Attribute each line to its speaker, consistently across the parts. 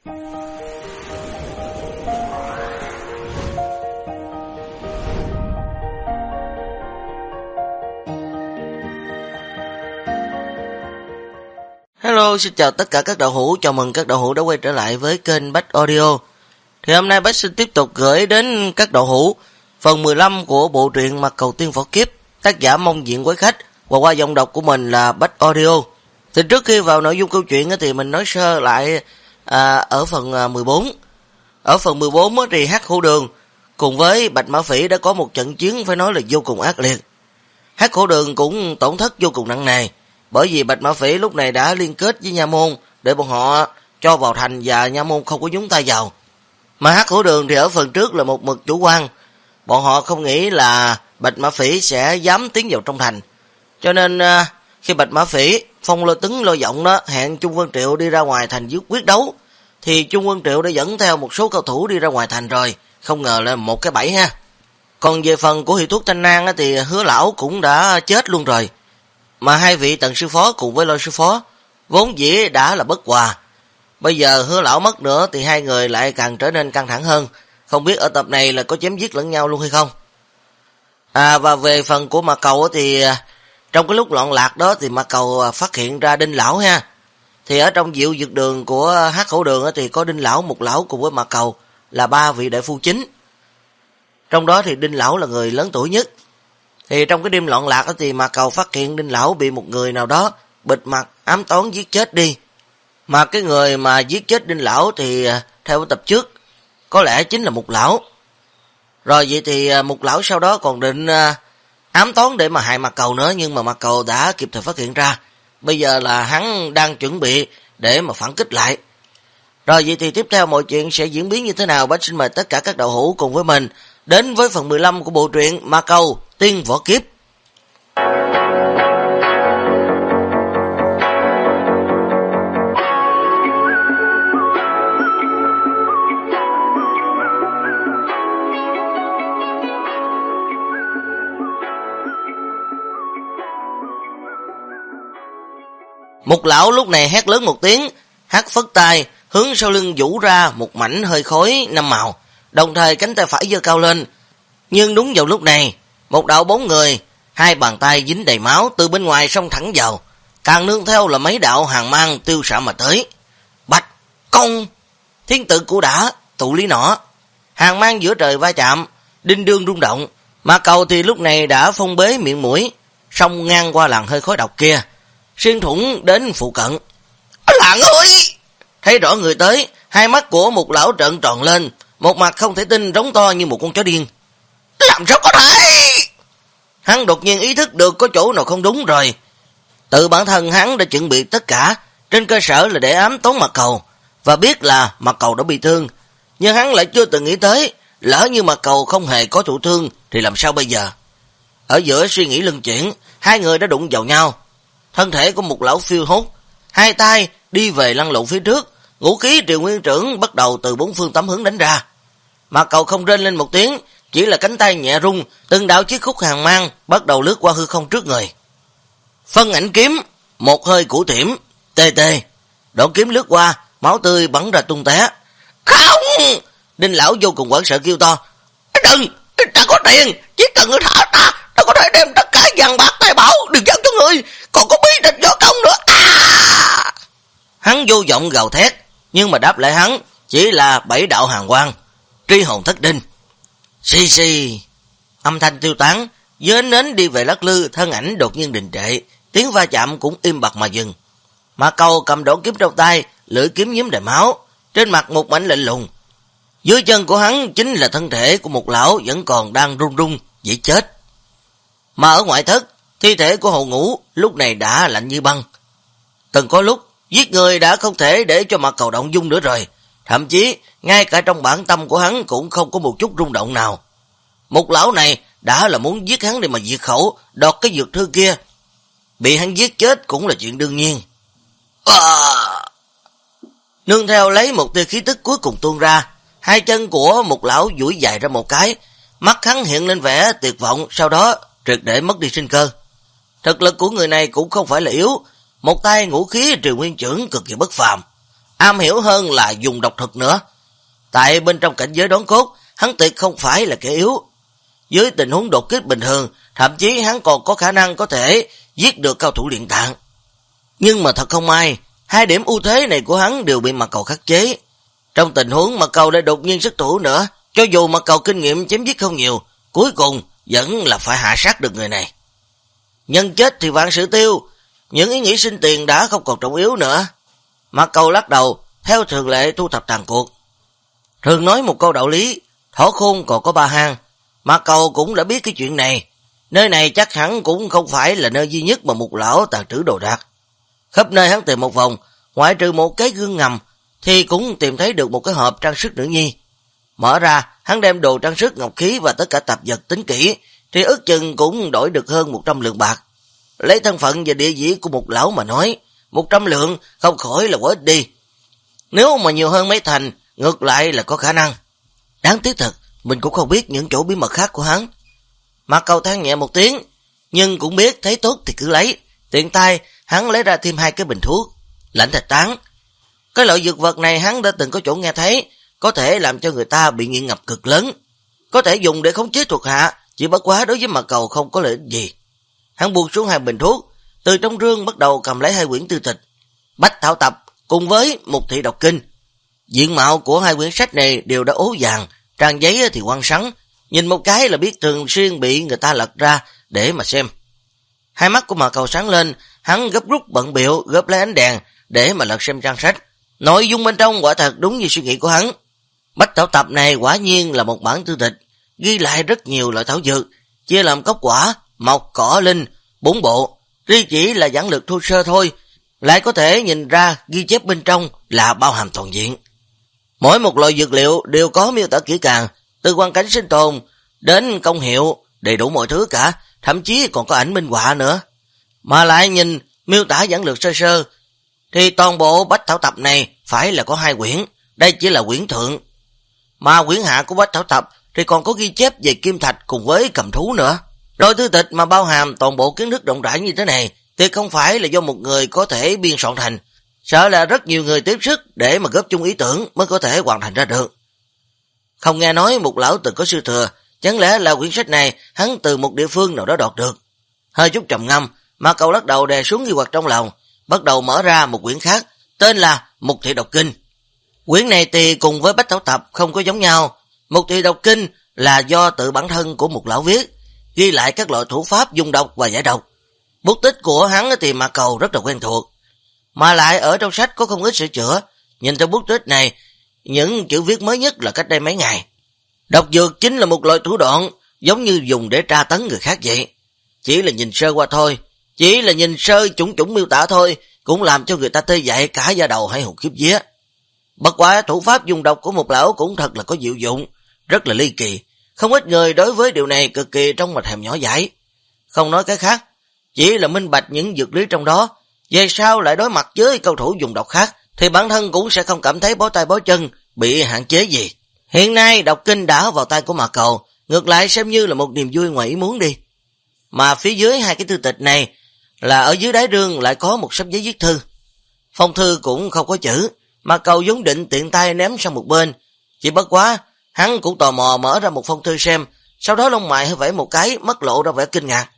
Speaker 1: Hello, xin chào tất cả các đạo hữu, chào mừng các đạo hữu đã quay trở lại với kênh Bách Audio. Thì hôm nay Bách xin tiếp tục gửi đến các đạo hữu phần 15 của bộ truyện Mặt Cầu Tiên Võ Kiếp, tác giả Mông Diện Quái Khách và qua giọng đọc của mình là Bách Audio. Thì trước khi vào nội dung câu chuyện thì mình nói sơ lại ở phần 14. Ở phần 14 thì Hắc Hổ Đường cùng với Bạch Mã Phỉ đã có một trận chiến phải nói là vô cùng ác liệt. Hắc Hổ Đường cũng tổn thất vô cùng nặng nề, bởi vì Bạch Mã Phỉ lúc này đã liên kết với Nha Môn để bọn họ cho vào thành và Nha Môn không có nhúng tay vào. Mà Hắc Hổ Đường thì ở phần trước là một mực chủ quan, bọn họ không nghĩ là Bạch Mã Phỉ sẽ dám tiến vào trong thành. Cho nên khi Bạch Mã Phỉ phong lôi tứng lôi giọng đó hẹn Trung Vân Triệu đi ra ngoài thành giúp quyết đấu, thì Trung Vân Triệu đã dẫn theo một số cao thủ đi ra ngoài thành rồi, không ngờ là một cái bẫy ha. Còn về phần của hiệu thuốc Thanh Nang thì Hứa Lão cũng đã chết luôn rồi. Mà hai vị Tần sư phó cùng với Lôi sư phó vốn dĩ đã là bất hòa, bây giờ Hứa Lão mất nữa thì hai người lại càng trở nên căng thẳng hơn, không biết ở tập này là có chém giết lẫn nhau luôn hay không. Và về phần của Mạc Cầu thì trong cái lúc loạn lạc đó thì Mạc Cầu phát hiện ra Đinh Lão ha. Thì ở trong Diệu Dược Đường của Hắc Hổ Đường thì có Đinh Lão, Mục Lão cùng với Mạc Cầu là ba vị đại phu chính. Trong đó thì Đinh Lão là người lớn tuổi nhất. Thì trong cái đêm loạn lạc thì Mạc Cầu phát hiện Đinh Lão bị một người nào đó bịt mặt ám toán giết chết đi. Mà cái người mà giết chết Đinh Lão thì theo tập trước có lẽ chính là Mục Lão. Rồi vậy thì Mục Lão sau đó còn định ám toán để mà hại Mạc Cầu nữa, nhưng mà Mạc Cầu đã kịp thời phát hiện ra. Bây giờ là hắn đang chuẩn bị để mà phản kích lại. Rồi vậy thì tiếp theo mọi chuyện sẽ diễn biến như thế nào, Bách xin mời tất cả các đạo hữu cùng với mình đến với phần 15 của bộ truyện Mạc Cầu Tiên Võ Kiếp. Mục Lão lúc này hét lớn một tiếng, hất phất tay, hướng sau lưng vũ ra một mảnh hơi khói năm màu, đồng thời cánh tay phải giơ cao lên. Nhưng đúng vào lúc này, một đạo bóng người, hai bàn tay dính đầy máu từ bên ngoài xông thẳng vào, càng nương theo là mấy đạo hàng mang tiêu xạ mà tới. Bạch Công, thiên tự của đã, tụ lý nỏ. Hàng mang giữa trời va chạm, đinh đương rung động. Mạc Cầu thì lúc này đã phong bế miệng mũi, xông ngang qua làn hơi khói độc kia, xuyên thủng đến phụ cận. Lạng ơi! Thấy rõ người tới, hai mắt của Mục Lão trợn tròn lên, một mặt không thể tin, rống to như một con chó điên. Làm sao có thể? Hắn đột nhiên ý thức được có chỗ nào không đúng rồi. Tự bản thân hắn đã chuẩn bị tất cả, trên cơ sở là để ám toán Mạc Cầu, và biết là Mạc Cầu đã bị thương. Nhưng hắn lại chưa từng nghĩ tới, lỡ như Mạc Cầu không hề có thụ thương thì làm sao bây giờ? Ở giữa suy nghĩ luân chuyển, hai người đã đụng vào nhau. Thân thể của Mục Lão phiêu hốt, hai tay đi về lăn lộn phía trước, ngũ khí Triều Nguyên Trưởng bắt đầu từ bốn phương tám hướng đánh ra. Mạc Cầu không rên lên một tiếng, chỉ là cánh tay nhẹ rung, từng đạo chiếc khúc hàng mang bắt đầu lướt qua hư không trước người. Phân ảnh kiếm, một hơi củ tiểm, tê tê, đoạn kiếm lướt qua, máu tươi bắn ra tung té. Không! Đinh Lão vô cùng hoảng sợ kêu to. Đừng, ta có tiền, chỉ cần ngươi thả ta có thể đem tất cả vàng bạc tài bảo đừng giao cho người, còn có bí tịch võ công nữa. Hắn vô vọng gào thét, nhưng mà đáp lại hắn chỉ là bảy đạo hàng quang, tri hồn thất đinh. Xì xì, âm thanh tiêu tán, với ánh nến đi về lắc lư, thân ảnh đột nhiên đình trệ, tiếng va chạm cũng im bặt mà dừng. Mạc Cầu cầm đoạn kiếm trong tay, lưỡi kiếm nhúm đầy máu, trên mặt một mảnh lạnh lùng. Dưới chân của hắn chính là thân thể của một lão vẫn còn đang run run, dễ chết. Mà ở ngoại thất, thi thể của Hồ Ngũ lúc này đã lạnh như băng. Từng có lúc, giết người đã không thể để cho Mạc Cầu động dung nữa rồi. Thậm chí, ngay cả trong bản tâm của hắn cũng không có một chút rung động nào. Một lão này đã là muốn giết hắn để mà diệt khẩu, đọt cái dược thư kia. Bị hắn giết chết cũng là chuyện đương nhiên. Nương theo lấy một tia khí tức cuối cùng tuôn ra, hai chân của một lão duỗi dài ra một cái, mắt hắn hiện lên vẻ tuyệt vọng, sau đó triệt để mất đi sinh cơ. Thực lực của người này cũng không phải là yếu, một tay ngũ khí Triều Nguyên Trưởng cực kỳ bất phàm. am hiểu hơn là dùng độc thuật nữa. Tại bên trong cảnh giới đốn cốt, hắn tuyệt không phải là kẻ yếu. Dưới tình huống đột kích bình thường, thậm chí hắn còn có khả năng có thể giết được cao thủ luyện tạng. Nhưng mà thật không may, hai điểm ưu thế này của hắn đều bị Mạc Cầu khắc chế. Trong tình huống Mạc Cầu đã đột nhiên xuất thủ nữa, cho dù Mạc Cầu kinh nghiệm chém giết không nhiều, cuối cùng vẫn là phải hạ sát được người này. Nhân chết thì vạn sự tiêu, những ý nghĩ sinh tiền đã không còn trọng yếu nữa. Mạc Cầu lắc đầu, theo thường lệ thu thập tàn cuộc. Thường nói một câu đạo lý, thỏ khôn còn có ba hang. Mạc Cầu cũng đã biết cái chuyện này. Nơi này chắc hẳn cũng không phải là nơi duy nhất mà một lão tàn trữ đồ đạc. Khắp nơi hắn tìm một vòng, ngoại trừ một cái gương ngầm, thì cũng tìm thấy được một cái hộp trang sức nữ nhi. Mở ra, hắn đem đồ trang sức, ngọc khí và tất cả tạp vật tính kỹ, thì ước chừng cũng đổi được hơn 100 lượng bạc. Lấy thân phận và địa vị của một lão mà nói, 100 lượng không khỏi là quá ít đi. Nếu mà nhiều hơn mấy thành, ngược lại là có khả năng. Đáng tiếc thật, mình cũng không biết những chỗ bí mật khác của hắn. Mạc Cầu than nhẹ một tiếng, nhưng cũng biết thấy tốt thì cứ lấy. Tiện tay, hắn lấy ra thêm 2 cái bình thuốc, lãnh thạch tán. Cái loại dược vật này hắn đã từng có chỗ nghe thấy, có thể làm cho người ta bị nghiện ngập cực lớn. Có thể dùng để khống chế thuộc hạ, chỉ bất quá đối với Mạc Cầu không có lợi ích gì. Hắn buông xuống 2 bình thuốc, từ trong rương bắt đầu cầm lấy 2 quyển tư tịch, Bách Thảo Tập cùng với Mục Thị Độc Kinh. Diện mạo của 2 quyển sách này đều đã ố vàng, trang giấy thì quăng sắn, nhìn một cái là biết thường xuyên bị người ta lật ra để mà xem. Hai mắt của Mạc Cầu sáng lên, hắn gấp rút bận bịu gấp lấy ánh đèn để mà lật xem trang sách. Nội dung bên trong quả thật đúng như suy nghĩ của hắn. Bách Thảo Tập này quả nhiên là một bản tư tịch, ghi lại rất nhiều loại thảo dược, chia làm cốc quả, mộc, cỏ, linh, 4 bộ. Riêng chỉ là giản lược thô sơ thôi, lại có thể nhìn ra ghi chép bên trong là bao hàm toàn diện. Mỗi một loại dược liệu đều có miêu tả kỹ càng, từ hoàn cảnh sinh tồn đến công hiệu, đầy đủ mọi thứ cả, thậm chí còn có ảnh minh họa nữa. Mà lại nhìn miêu tả giản lược sơ sơ, thì toàn bộ Bách Thảo Tập này phải là có 2 quyển, đây chỉ là quyển thượng. Mà quyển hạ của Bách Thảo Tập thì còn có ghi chép về kim thạch cùng với cầm thú nữa. Loại thư tịch mà bao hàm toàn bộ kiến thức rộng rãi như thế này thì không phải là do một người có thể biên soạn thành, sợ là rất nhiều người tiếp sức để mà góp chung ý tưởng mới có thể hoàn thành ra được. Không nghe nói một lão từng có sư thừa, chẳng lẽ là quyển sách này hắn từ một địa phương nào đó đọc được. Hơi chút trầm ngâm, Mạc Cầu lắc đầu đè xuống nghi hoặc trong lòng, bắt đầu mở ra một quyển khác, tên là Mục Thị Độc Kinh. Quyển này thì cùng với Bách Thảo Tập không có giống nhau. Mục Thị Độc Kinh là do tự bản thân của một lão viết, ghi lại các loại thủ pháp dùng độc và giải độc. Bút tích của hắn thì Mạc Cầu rất là quen thuộc, mà lại ở trong sách có không ít sửa chữa. Nhìn theo bút tích này, những chữ viết mới nhất là cách đây mấy ngày. Độc dược chính là một loại thủ đoạn, giống như dùng để tra tấn người khác vậy. Chỉ là nhìn sơ qua thôi, chỉ là nhìn sơ chủng miêu tả thôi, cũng làm cho người ta tê dại cả da đầu hay hồn khiếp vía. Bất quá thủ pháp dùng độc của một lão cũng thật là có diệu dụng, rất là ly kỳ. Không ít người đối với điều này cực kỳ trong mặt thèm nhỏ dãi. Không nói cái khác, chỉ là minh bạch những dược lý trong đó. Về sau lại đối mặt với cao thủ dùng độc khác, thì bản thân cũng sẽ không cảm thấy bó tay bó chân, bị hạn chế gì. Hiện nay độc kinh đã vào tay của Mạc Cầu, ngược lại xem như là một niềm vui ngoài ý muốn đi. Mà phía dưới 2 cái thư tịch này là ở dưới đáy rương lại có một sắp giấy viết thư. Phong thư cũng không có chữ, Mạc Cầu vốn định tiện tay ném sang một bên. Chỉ bất quá, hắn cũng tò mò mở ra một phong thư xem, sau đó lông mày hơi vẫy một cái, mắt lộ ra vẻ kinh ngạc.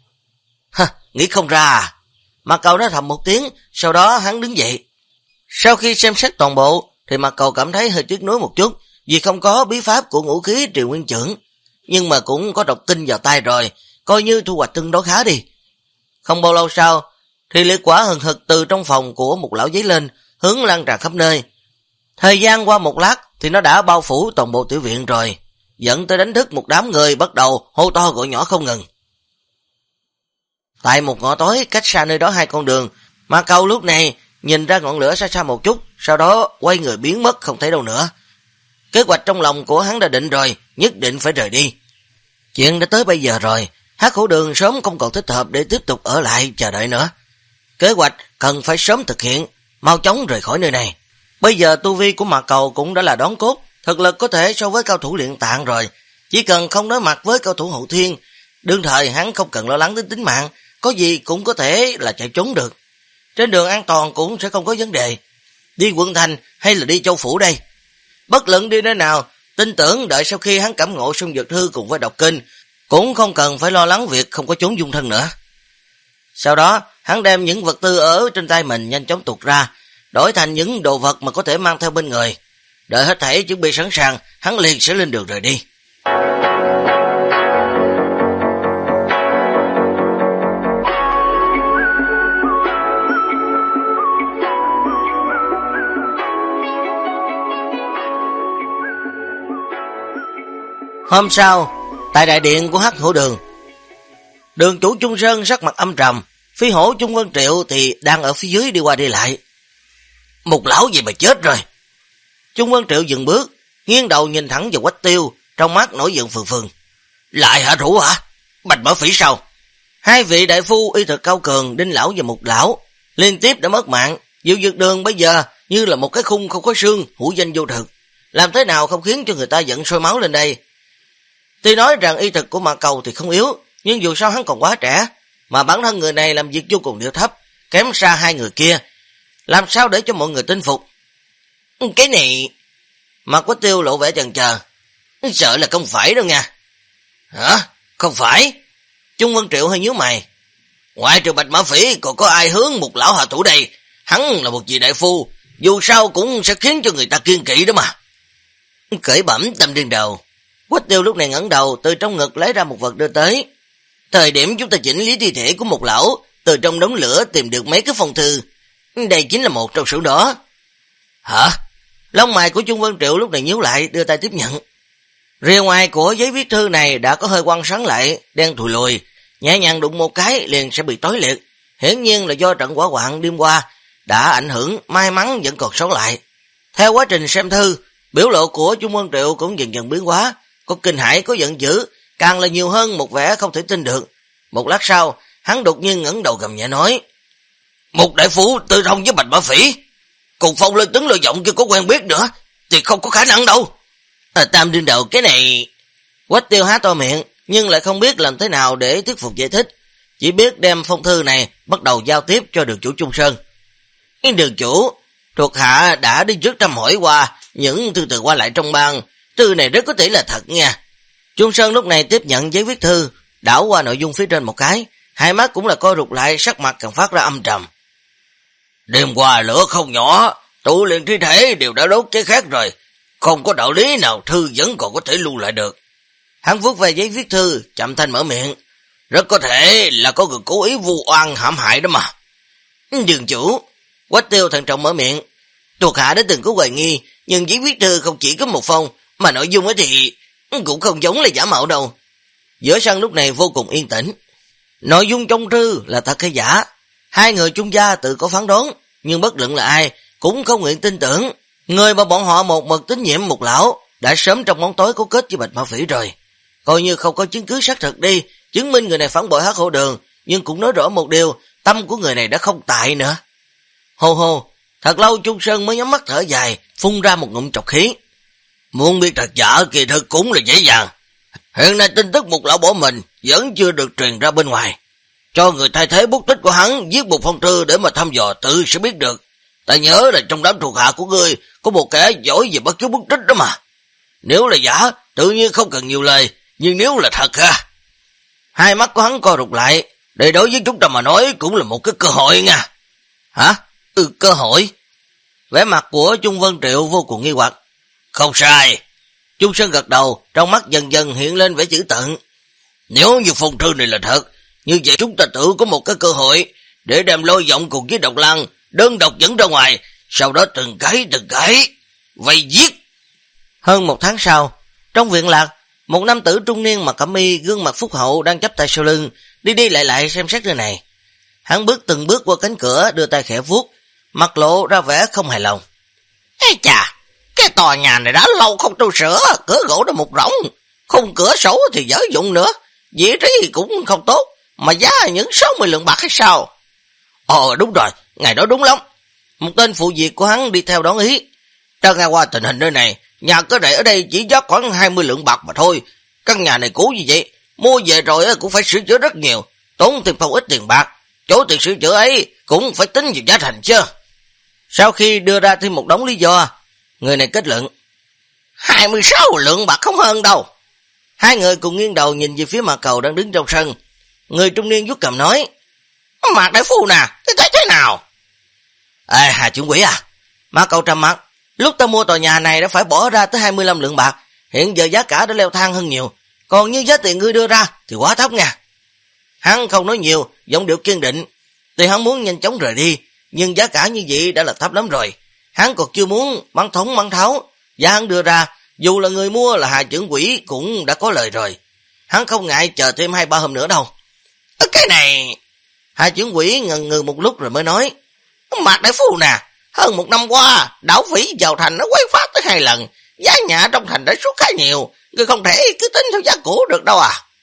Speaker 1: Nghĩ không ra à? Mạc Cầu nói thầm một tiếng, sau đó hắn đứng dậy. Sau khi xem xét toàn bộ, thì Mạc Cầu cảm thấy hơi tiếc nuối một chút, vì không có bí pháp của ngũ khí Triều Nguyên Chưởng, nhưng mà cũng có độc kinh vào tay rồi, coi như thu hoạch tương đối khá đi. Không bao lâu sau, thì liệt quả hừng hực từ trong phòng của một lão giấy lên, hướng lan tràn khắp nơi. Thời gian qua một lát thì nó đã bao phủ toàn bộ tiểu viện rồi, dẫn tới đánh thức một đám người bắt đầu hô to gọi nhỏ không ngừng. Tại một ngõ tối cách xa nơi đó 2 con đường, Mạc Cầu lúc này nhìn ra ngọn lửa xa xa một chút, sau đó quay người biến mất không thấy đâu nữa. Kế hoạch trong lòng của hắn đã định rồi, nhất định phải rời đi. Chuyện đã tới bây giờ rồi, Hắc Hổ Đường sớm không còn thích hợp để tiếp tục ở lại chờ đợi nữa. Kế hoạch cần phải sớm thực hiện, mau chóng rời khỏi nơi này. Bây giờ tu vi của Mạc Cầu cũng đã là đón cốt, thực lực có thể so với cao thủ luyện tạng rồi. Chỉ cần không đối mặt với cao thủ hậu thiên, đương thời hắn không cần lo lắng đến tính mạng, có gì cũng có thể là chạy trốn được. Trên đường an toàn cũng sẽ không có vấn đề. Đi quận thành hay là đi châu phủ đây? Bất luận đi nơi nào, tin tưởng đợi sau khi hắn cảm ngộ xong dược thư cùng với đọc kinh, cũng không cần phải lo lắng việc không có chốn dung thân nữa. Sau đó, hắn đem những vật tư ở trên tay mình nhanh chóng tuột ra, đổi thành những đồ vật mà có thể mang theo bên người. Đợi hết thảy chuẩn bị sẵn sàng, hắn liền sẽ lên đường rời đi. Hôm sau, tại đại điện của Hắc Hổ Đường, đường chủ Trung Sơn sắc mặt âm trầm, phi hổ Trung Vân Triệu thì đang ở phía dưới đi qua đi lại. Một lão gì mà chết rồi. Trung Vân Triệu dừng bước, nghiêng đầu nhìn thẳng vào Quách Tiêu, trong mắt nổi giận phừng phừng. Lại hạ thủ hả? Bạch Mã Phỉ sao? Hai vị đại phu y thực cao cường, Đinh lão và Mục lão liên tiếp đã mất mạng. Diệu Dược Đường bây giờ như là một cái khung không có xương, hữu danh vô thực. Làm thế nào không khiến cho người ta giận sôi máu lên đây? Tuy nói rằng y thực của Mạc Cầu thì không yếu, nhưng dù sao hắn còn quá trẻ, mà bản thân người này làm việc vô cùng điệu thấp, kém xa hai người kia. Làm sao để cho mọi người tin phục? Cái này... Mặt Quách Tiêu lộ vẻ chần chờ. Sợ là không phải đâu nha. Hả? Không phải? Trung Vân Triệu hơi nhíu mày. Ngoại trừ Bạch Mã Phỉ còn có ai hướng một lão hạ thủ đây? Hắn là một vị đại phu, dù sao cũng sẽ khiến cho người ta kiêng kỵ đó mà. Cởi bẩm Tâm Điên Đầu. Quách Tiêu lúc này ngẩng đầu, từ trong ngực lấy ra một vật đưa tới. Thời điểm chúng ta chỉnh lý thi thể của một lão, từ trong đống lửa tìm được mấy cái phong thư. Đây chính là một trong số đó. Hả? Lông mày của Trung Vân Triệu lúc này nhíu lại, đưa tay tiếp nhận. Rìa ngoài của giấy viết thư này đã có hơi quăng sáng lại, đen thùi lùi, nhẹ nhàng đụng một cái liền sẽ bị tối liệt. Hiển nhiên là do trận hỏa hoạn đêm qua đã ảnh hưởng, may mắn vẫn còn sống lại. Theo quá trình xem thư, biểu lộ của Trung Vân Triệu cũng dần dần biến hóa, có kinh hãi, có giận dữ, càng là nhiều hơn một vẻ không thể tin được. Một lát sau, hắn đột nhiên ngẩng đầu gầm nhẹ nói: Một đại phu tư thông với Bạch Mã Phỉ, cùng Phong Lôi Tướng Lôi Giọng kia có quen biết nữa, thì không có khả năng đâu. Tam Điên Đầu, cái này... Quách Tiêu há to miệng, nhưng lại không biết làm thế nào để thuyết phục giải thích, chỉ biết đem phong thư này bắt đầu giao tiếp cho đường chủ Trung Sơn. Đường chủ, thuộc hạ đã đi trước thăm hỏi qua những thư từ qua lại trong bang, thư này rất có thể là thật nha. Trung Sơn lúc này tiếp nhận giấy viết thư, đảo qua nội dung phía trên một cái, hai mắt cũng là co rụt lại, sắc mặt càng phát ra âm trầm. Đêm qua lửa không nhỏ, tụ liền thi thể đều đã đốt cháy khét rồi, không có đạo lý nào thư vẫn còn có thể lưu lại được. Hắn vuốt về giấy viết thư, chậm thanh mở miệng. Rất có thể là có người cố ý vu oan hãm hại đó mà. Đường chủ, Quách Tiêu thận trọng mở miệng. Thuộc hạ đã từng có hoài nghi, nhưng giấy viết thư không chỉ có một phong, mà nội dung ấy thì cũng không giống là giả mạo đâu. Giữa sân lúc này vô cùng yên tĩnh. Nội dung trong thư là thật hay giả, hai người trung gia tự có phán đoán, nhưng bất luận là ai cũng không nguyện tin tưởng. Người mà bọn họ một mực tín nhiệm một lão đã sớm trong bóng tối cấu kết với Bạch Mã Phỉ rồi. Coi như không có chứng cứ xác thực đi, chứng minh người này phản bội Hắc Hổ Đường, nhưng cũng nói rõ một điều, tâm của người này đã không tại nữa. Hô hô, thật lâu Trung Sơn mới nhắm mắt thở dài, phun ra một ngụm trọc khí. Muốn biết thật giả kỳ thực cũng là dễ dàng. Hiện nay tin tức một lão bỏ mình vẫn chưa được truyền ra bên ngoài. Cho người thay thế bút tích của hắn viết một phong thư để mà thăm dò tự sẽ biết được. Ta nhớ là trong đám thuộc hạ của ngươi có một kẻ giỏi về bất cứ bút tích đó mà. Nếu là giả, tự nhiên không cần nhiều lời, nhưng nếu là thật ha. Hai mắt của hắn co rụt lại, đây đối với chúng ta mà nói cũng là một cái cơ hội nha. Hả? Cơ hội? Vẻ mặt của Trung Vân Triệu vô cùng nghi hoặc. Không sai. Trung Sơn gật đầu, trong mắt dần dần hiện lên vẻ chữ tận. Nếu như phong thư này là thật, như vậy chúng ta tự có một cái cơ hội để đem Lôi Giọng cùng với Độc Lăng đơn độc dẫn ra ngoài, sau đó từng cái vây giết. Hơn một tháng sau, trong viện lạc, một nam tử trung niên mặc cẩm y, gương mặt phúc hậu đang chắp tay sau lưng, đi đi lại xem xét nơi này. Hắn bước từng bước qua cánh cửa, đưa tay khẽ vuốt, mặt lộ ra vẻ không hài lòng. Ê chà, cái tòa nhà này đã lâu không tu sửa, cửa gỗ đã mục rỗng, khung cửa sổ thì dở dụng nữa, vị trí cũng không tốt, mà giá những 60 lượng bạc hay sao? Đúng rồi, ngày đó đúng lắm. Một tên phụ việc của hắn đi theo đón ý. Ta nghe qua tình hình nơi này, nhà cửa này ở đây chỉ giá khoảng 20 lượng bạc mà thôi. Căn nhà này cũ như vậy, mua về rồi cũng phải sửa chữa rất nhiều, tốn thêm không ít tiền bạc. Chỗ tiền sửa chữa ấy cũng phải tính vào giá thành chứ. Sau khi đưa ra thêm một đống lý do, người này kết luận 26 lượng bạc không hơn đâu. Hai người cùng nghiêng đầu nhìn về phía Mạc Cầu đang đứng trong sân. Người trung niên vuốt cằm nói, Mạc đại phu nè, thấy thế nào? Ê, Hà trưởng quỹ à? Mạc Cầu trầm mặt, lúc ta mua tòa nhà này đã phải bỏ ra tới 25 lượng bạc, hiện giờ giá cả đã leo thang hơn nhiều, còn như giá tiền ngươi đưa ra thì quá thấp nha. Hắn không nói nhiều, giọng điệu kiên định, tuy hắn muốn nhanh chóng rời đi, nhưng giá cả như vậy đã là thấp lắm rồi. Hắn còn chưa muốn bắn thống bắn tháo, giá hắn đưa ra, dù là người mua là Hà trưởng quỹ cũng đã có lời rồi. Hắn không ngại chờ thêm 2-3 hôm nữa đâu. Cái này... Hà trưởng quỹ ngần ngừ một lúc rồi mới nói, Mạc đại phu nè, hơn 1 năm qua, đảo phỉ vào thành nó quấy phát tới 2 lần, giá nhà trong thành đã sút khá nhiều, người không thể cứ tính theo giá cũ được đâu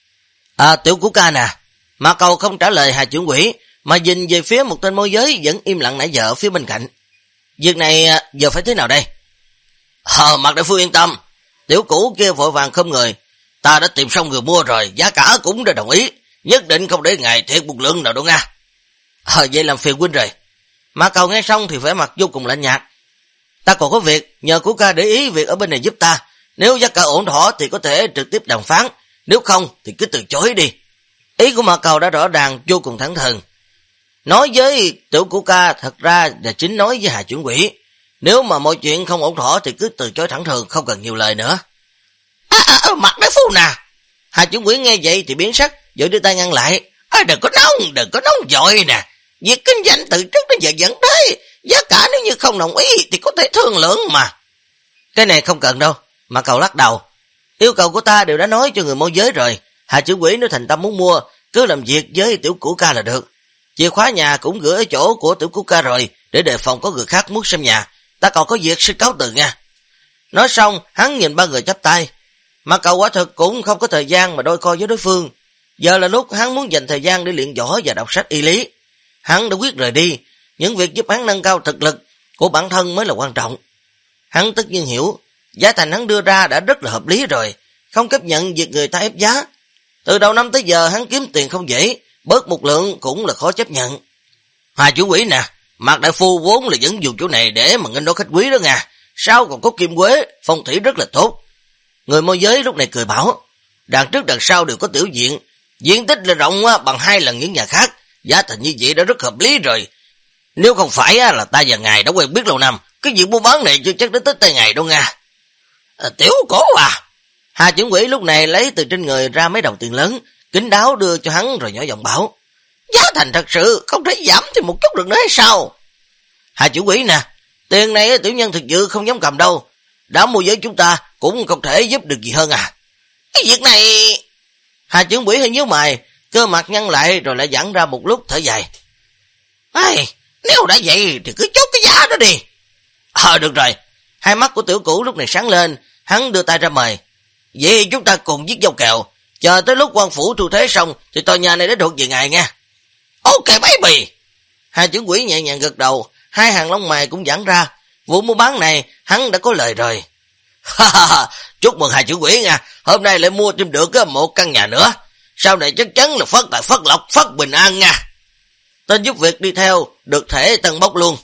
Speaker 1: à. Tiểu Cũ Ca nè. Mạc Cầu không trả lời Hà trưởng quỹ, mà nhìn về phía một tên môi giới vẫn im lặng nãy giờ ở phía bên cạnh. Việc này giờ phải thế nào đây? Mạc đại phu yên tâm, Tiểu Cũ kia vội vàng không người, ta đã tìm xong người mua rồi, giá cả cũng đã đồng ý, nhất định không để ngài thiệt một lượng nào đâu nha. Vậy làm phiền huynh rồi. Mạc Cầu nghe xong thì vẻ mặt vô cùng lạnh nhạt. Ta còn có việc, nhờ Cũ Ca để ý việc ở bên này giúp ta, nếu giá cả ổn thỏa thì có thể trực tiếp đàm phán, nếu không thì cứ từ chối đi. Ý của Mạc Cầu đã rõ ràng, vô cùng thẳng thừng. Nói với Tiểu Cũ Ca thật ra là chính nói với Hà trưởng quỹ, nếu mà mọi chuyện không ổn thỏa thì cứ từ chối thẳng thừng, không cần nhiều lời nữa. Mạc đại phu nè. Hà trưởng quỹ nghe vậy thì biến sắc, vội đưa tay ngăn lại. Đừng có nóng vội nè. Việc kinh doanh từ trước đến giờ vẫn thế, giá cả nếu như không đồng ý thì có thể thương lượng mà. Cái này không cần đâu. Mạc Cầu lắc đầu. Yêu cầu của ta đều đã nói cho người môi giới rồi. Hà trưởng quỹ nếu thành tâm muốn mua, cứ làm việc với Tiểu Cũ Ca là được. Chìa khóa nhà cũng gửi ở chỗ của Tiểu Cũ Ca rồi, để đề phòng có người khác muốn xem nhà. Ta còn có việc xin cáo từ nha. Nói xong, hắn nhìn 3 người chắp tay. Mạc Cầu quả thực cũng không có thời gian mà đôi co với đối phương. Giờ là lúc hắn muốn dành thời gian để luyện võ và đọc sách y lý. Hắn đã quyết rời đi, những việc giúp hắn nâng cao thực lực của bản thân mới là quan trọng. Hắn tất nhiên hiểu, giá thành hắn đưa ra đã rất là hợp lý rồi, không chấp nhận việc người ta ép giá. Từ đầu năm tới giờ hắn kiếm tiền không dễ, bớt một lượng cũng là khó chấp nhận. Hà chủ quỹ nè, Mạc đại phu vốn là vẫn dùng chỗ này để mà nghênh đón khách quý đó nha, sao còn có kim quế, phong thủy rất là tốt. Người môi giới lúc này cười bảo, đằng trước đằng sau đều có tiểu viện, diện tích là rộng bằng 2 lần những nhà khác, giá thành như vậy đã rất hợp lý rồi. Nếu không phải là ta và ngài đã quen biết lâu năm, cái việc mua bán này chưa chắc đến tới tay ngài đâu nha. Tiểu Cổ à. Hà trưởng quỹ lúc này lấy từ trên người ra mấy đồng tiền lớn, kính đáo đưa cho hắn rồi nhỏ giọng bảo, giá thành thật sự không thể giảm thêm một chút được nữa hay sao? Hà chủ quỹ nè, tiền này tiểu nhân thực sự không dám cầm đâu, đã mua với chúng ta cũng không thể giúp được gì hơn à. Cái việc này... Hà trưởng quỹ hơi nhíu mày, cơ mặt nhăn lại rồi lại giãn ra một lúc thở dài. Nếu đã vậy thì cứ chốt cái giá đó đi. Được rồi. Hai mắt của Tiểu Cũ lúc này sáng lên, hắn đưa tay ra mời. Vậy chúng ta cùng viết dấu kèo, chờ tới lúc quan phủ thu thế xong thì tòa nhà này đã thuộc về ngài nha. Ok baby. Hà trưởng quỹ nhẹ nhàng gật đầu, 2 hàng lông mày cũng giãn ra. Vụ mua bán này hắn đã có lời rồi. Chúc mừng Hà trưởng quỹ nha, hôm nay lại mua thêm được một căn nhà nữa, sau này chắc chắn là phát tài phát lộc phát bình an nha. Tên giúp việc đi theo được thể tân bốc luôn.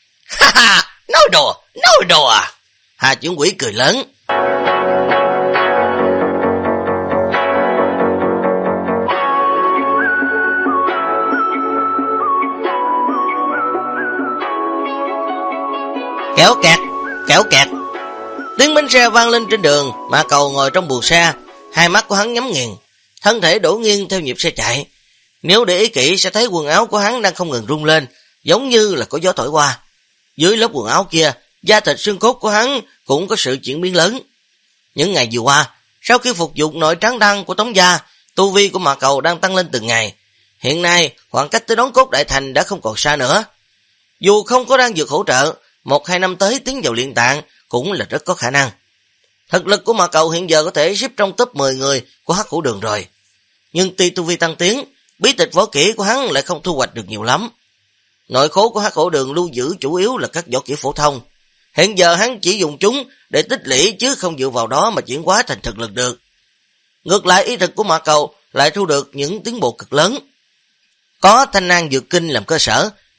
Speaker 1: Nói đùa à. Hà trưởng quỹ cười lớn. Kéo kẹt. Tiếng bánh xe vang lên trên đường, Mạc Cầu ngồi trong buồng xe, hai mắt của hắn nhắm nghiền, thân thể đổ nghiêng theo nhịp xe chạy. Nếu để ý kỹ sẽ thấy quần áo của hắn đang không ngừng rung lên, giống như là có gió thổi qua. Dưới lớp quần áo kia, da thịt xương cốt của hắn cũng có sự chuyển biến lớn. Những ngày vừa qua, sau khi phục dụng nội tráng đăng của Tống gia, tu vi của Mạc Cầu đang tăng lên từng ngày. Hiện nay, khoảng cách tới đón cốt đại thành đã không còn xa nữa. Dù không có đan dược hỗ trợ, 1-2 năm tới tiến vào luyện tạng cũng là rất có khả năng. Thực lực của Mạc Cầu hiện giờ có thể xếp trong top 10 người của Hắc Hổ Đường rồi. Nhưng tuy tu vi tăng tiến, bí tịch võ kỹ của hắn lại không thu hoạch được nhiều lắm. Nội khố của Hắc Hổ Đường lưu giữ chủ yếu là các võ kỹ phổ thông. Hiện giờ hắn chỉ dùng chúng để tích lũy chứ không dựa vào đó mà chuyển hóa thành thực lực được. Ngược lại ý thực của Mạc Cầu lại thu được những tiến bộ cực lớn. Có Thanh Nan Dược Kinh làm cơ sở,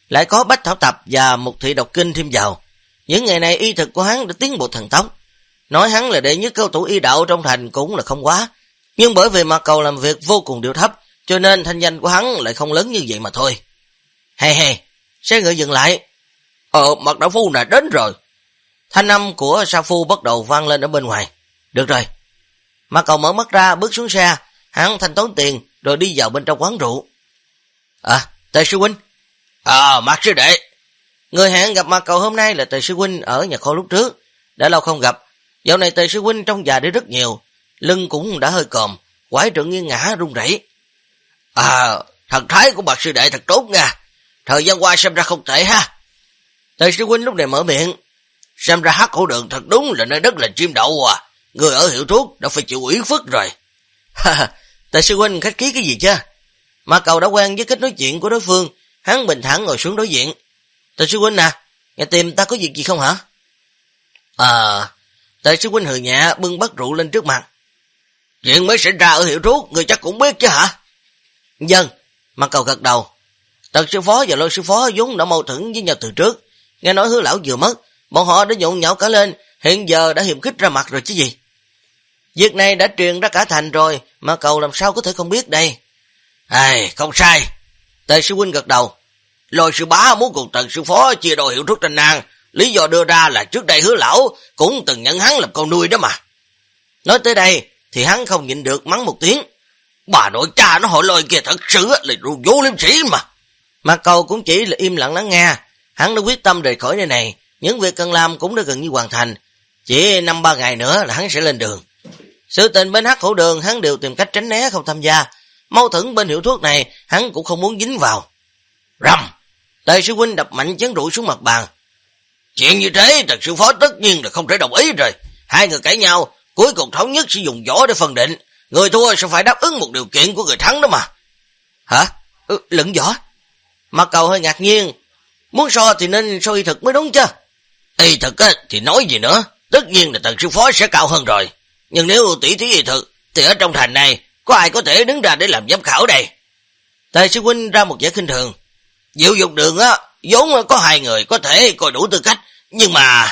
Speaker 1: lại có bách thảo tập và một thị độc kinh thêm vào. Những ngày này y thực của hắn đã tiến bộ thần tốc. Nói hắn là đệ nhất cao thủ y đạo trong thành cũng là không quá. Nhưng bởi vì Mạc Cầu làm việc vô cùng điệu thấp, cho nên thanh danh của hắn lại không lớn như vậy mà thôi. Hay, xe ngựa dừng lại. Mạc đạo phu nè, đến rồi. Thanh âm của Sa Phu bắt đầu vang lên ở bên ngoài. Được rồi. Mạc Cầu mở mắt ra, bước xuống xe, hắn thanh toán tiền rồi đi vào bên trong quán rượu. Tề sư huynh. Mạc sư đệ. Người hẹn gặp Mạc Cầu hôm nay là Tề sư huynh ở nhà kho lúc trước, đã lâu không gặp. Dạo này Tề sư huynh trong già đi rất nhiều, lưng cũng đã hơi còm, quái trượng nghiêng ngã run rẩy. Thần thái của Mạc sư đệ thật tốt nha, thời gian qua xem ra không tệ ha. Tề sư huynh lúc này mở miệng. Xem ra Hắc Hổ Đường thật đúng là nơi đất là chim đậu à. Người ở Hiệu Thuốc đã phải chịu ủy phức rồi. Tề sư huynh khách khí cái gì chứ? Mạc Cầu đã quen với cách nói chuyện của đối phương, hắn bình thản ngồi xuống đối diện. Tề sư huynh nè, nghe tìm ta có việc gì không hả? Tề sư huynh hừ nhẹ bưng bát rượu lên trước mặt. Chuyện mới xảy ra ở Hiệu Thuốc, người chắc cũng biết chứ hả? Vâng, Mạc Cầu gật đầu. Tần sư phó và Lôi sư phó vốn đã mâu thuẫn với nhau từ trước, nghe nói Hứa lão vừa mất, bọn họ đã nhộn nhạo cả lên, hiện giờ đã hiềm khích ra mặt rồi chứ gì. Việc này đã truyền ra cả thành rồi, Mạc Cầu làm sao có thể không biết đây. Không sai. Tề sư huynh gật đầu. Lôi sư bá muốn cùng Tần sư phó chia đôi Hiệu Thuốc tranh An, lý do đưa ra là trước đây Hứa lão cũng từng nhận hắn làm con nuôi đó mà. Nói tới đây thì hắn không nhịn được mắng một tiếng. Bà nội cha nó hội Lôi kia thật sự là vô liêm sĩ mà. Mạc Cầu cũng chỉ là im lặng lắng nghe, hắn đã quyết tâm rời khỏi nơi này, những việc cần làm cũng đã gần như hoàn thành, chỉ 5-3 ngày nữa là hắn sẽ lên đường. Sự tình bên Hắc Hổ Đường hắn đều tìm cách tránh né không tham gia, mâu thuẫn bên Hiệu Thuốc này hắn cũng không muốn dính vào. Rầm! Tề sư huynh đập mạnh chén rượu xuống mặt bàn. Chuyện như thế Tần sư phó tất nhiên là không thể đồng ý rồi. Hai người cãi nhau, cuối cùng thống nhất sử dụng võ để phân định, người thua sẽ phải đáp ứng một điều kiện của người thắng đó mà. Hả? Luận võ? Mạc Cầu hơi ngạc nhiên. Muốn so thì nên so y thực mới đúng chứ. Y thực á, thì nói gì nữa, tất nhiên là Tần sư phó sẽ cao hơn rồi. Nhưng nếu tỷ thí y thực thì ở trong thành này có ai có thể đứng ra để làm giám khảo đây? Tề sư huynh ra một vẻ khinh thường. Diệu Dục Đường á, vốn có 2 người có thể coi đủ tư cách, nhưng mà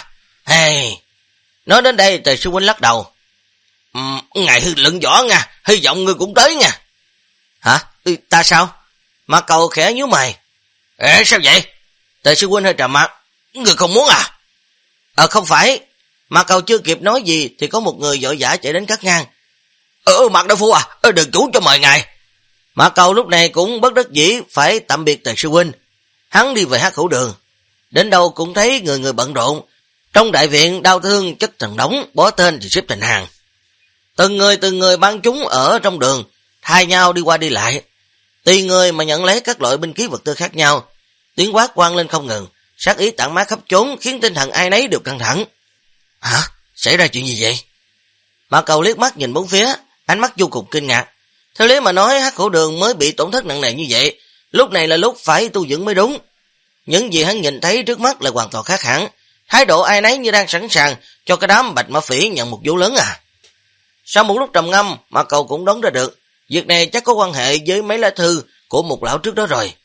Speaker 1: nói đến đây Tề sư huynh lắc đầu. Ngày luận võ nha, hy vọng ngươi cũng tới nha. Hả? Ta sao? Mạc Cầu khẽ nhíu mày. Sao vậy? Tề sư huynh hơi trầm mặt. Ngươi không muốn à? Không phải. Mạc Cầu chưa kịp nói gì thì có một người vội vã chạy đến cắt ngang. Mạc đại phu à, đường chủ cho mời ngài. Mạc Cầu lúc này cũng bất đắc dĩ phải tạm biệt Tề sư huynh. Hắn đi về Hắc Hổ Đường. Đến đâu cũng thấy người người bận rộn. Trong đại viện đau thương chất thành đống, bó tên thì xếp thành hàng. Từng người bắn chúng ở trong đường, thay nhau đi qua đi lại. Tùy người mà nhận lấy các loại binh khí vật tư khác nhau. Tiếng quát vang lên không ngừng, sát ý tản mát khắp chốn khiến tinh thần ai nấy đều căng thẳng. Hả? Xảy ra chuyện gì vậy? Mạc Cầu liếc mắt nhìn bốn phía, ánh mắt vô cùng kinh ngạc. Theo lý mà nói Hắc Hổ Đường mới bị tổn thất nặng nề như vậy, lúc này là lúc phải tu dưỡng mới đúng. Những gì hắn nhìn thấy trước mắt là hoàn toàn khác hẳn, thái độ ai nấy như đang sẵn sàng cho cái đám Bạch Mã Phỉ nhận một vố lớn à. Sau một lúc trầm ngâm, Mạc Cầu cũng đoán ra được, việc này chắc có quan hệ với mấy lá thư của một lão trước đó rồi.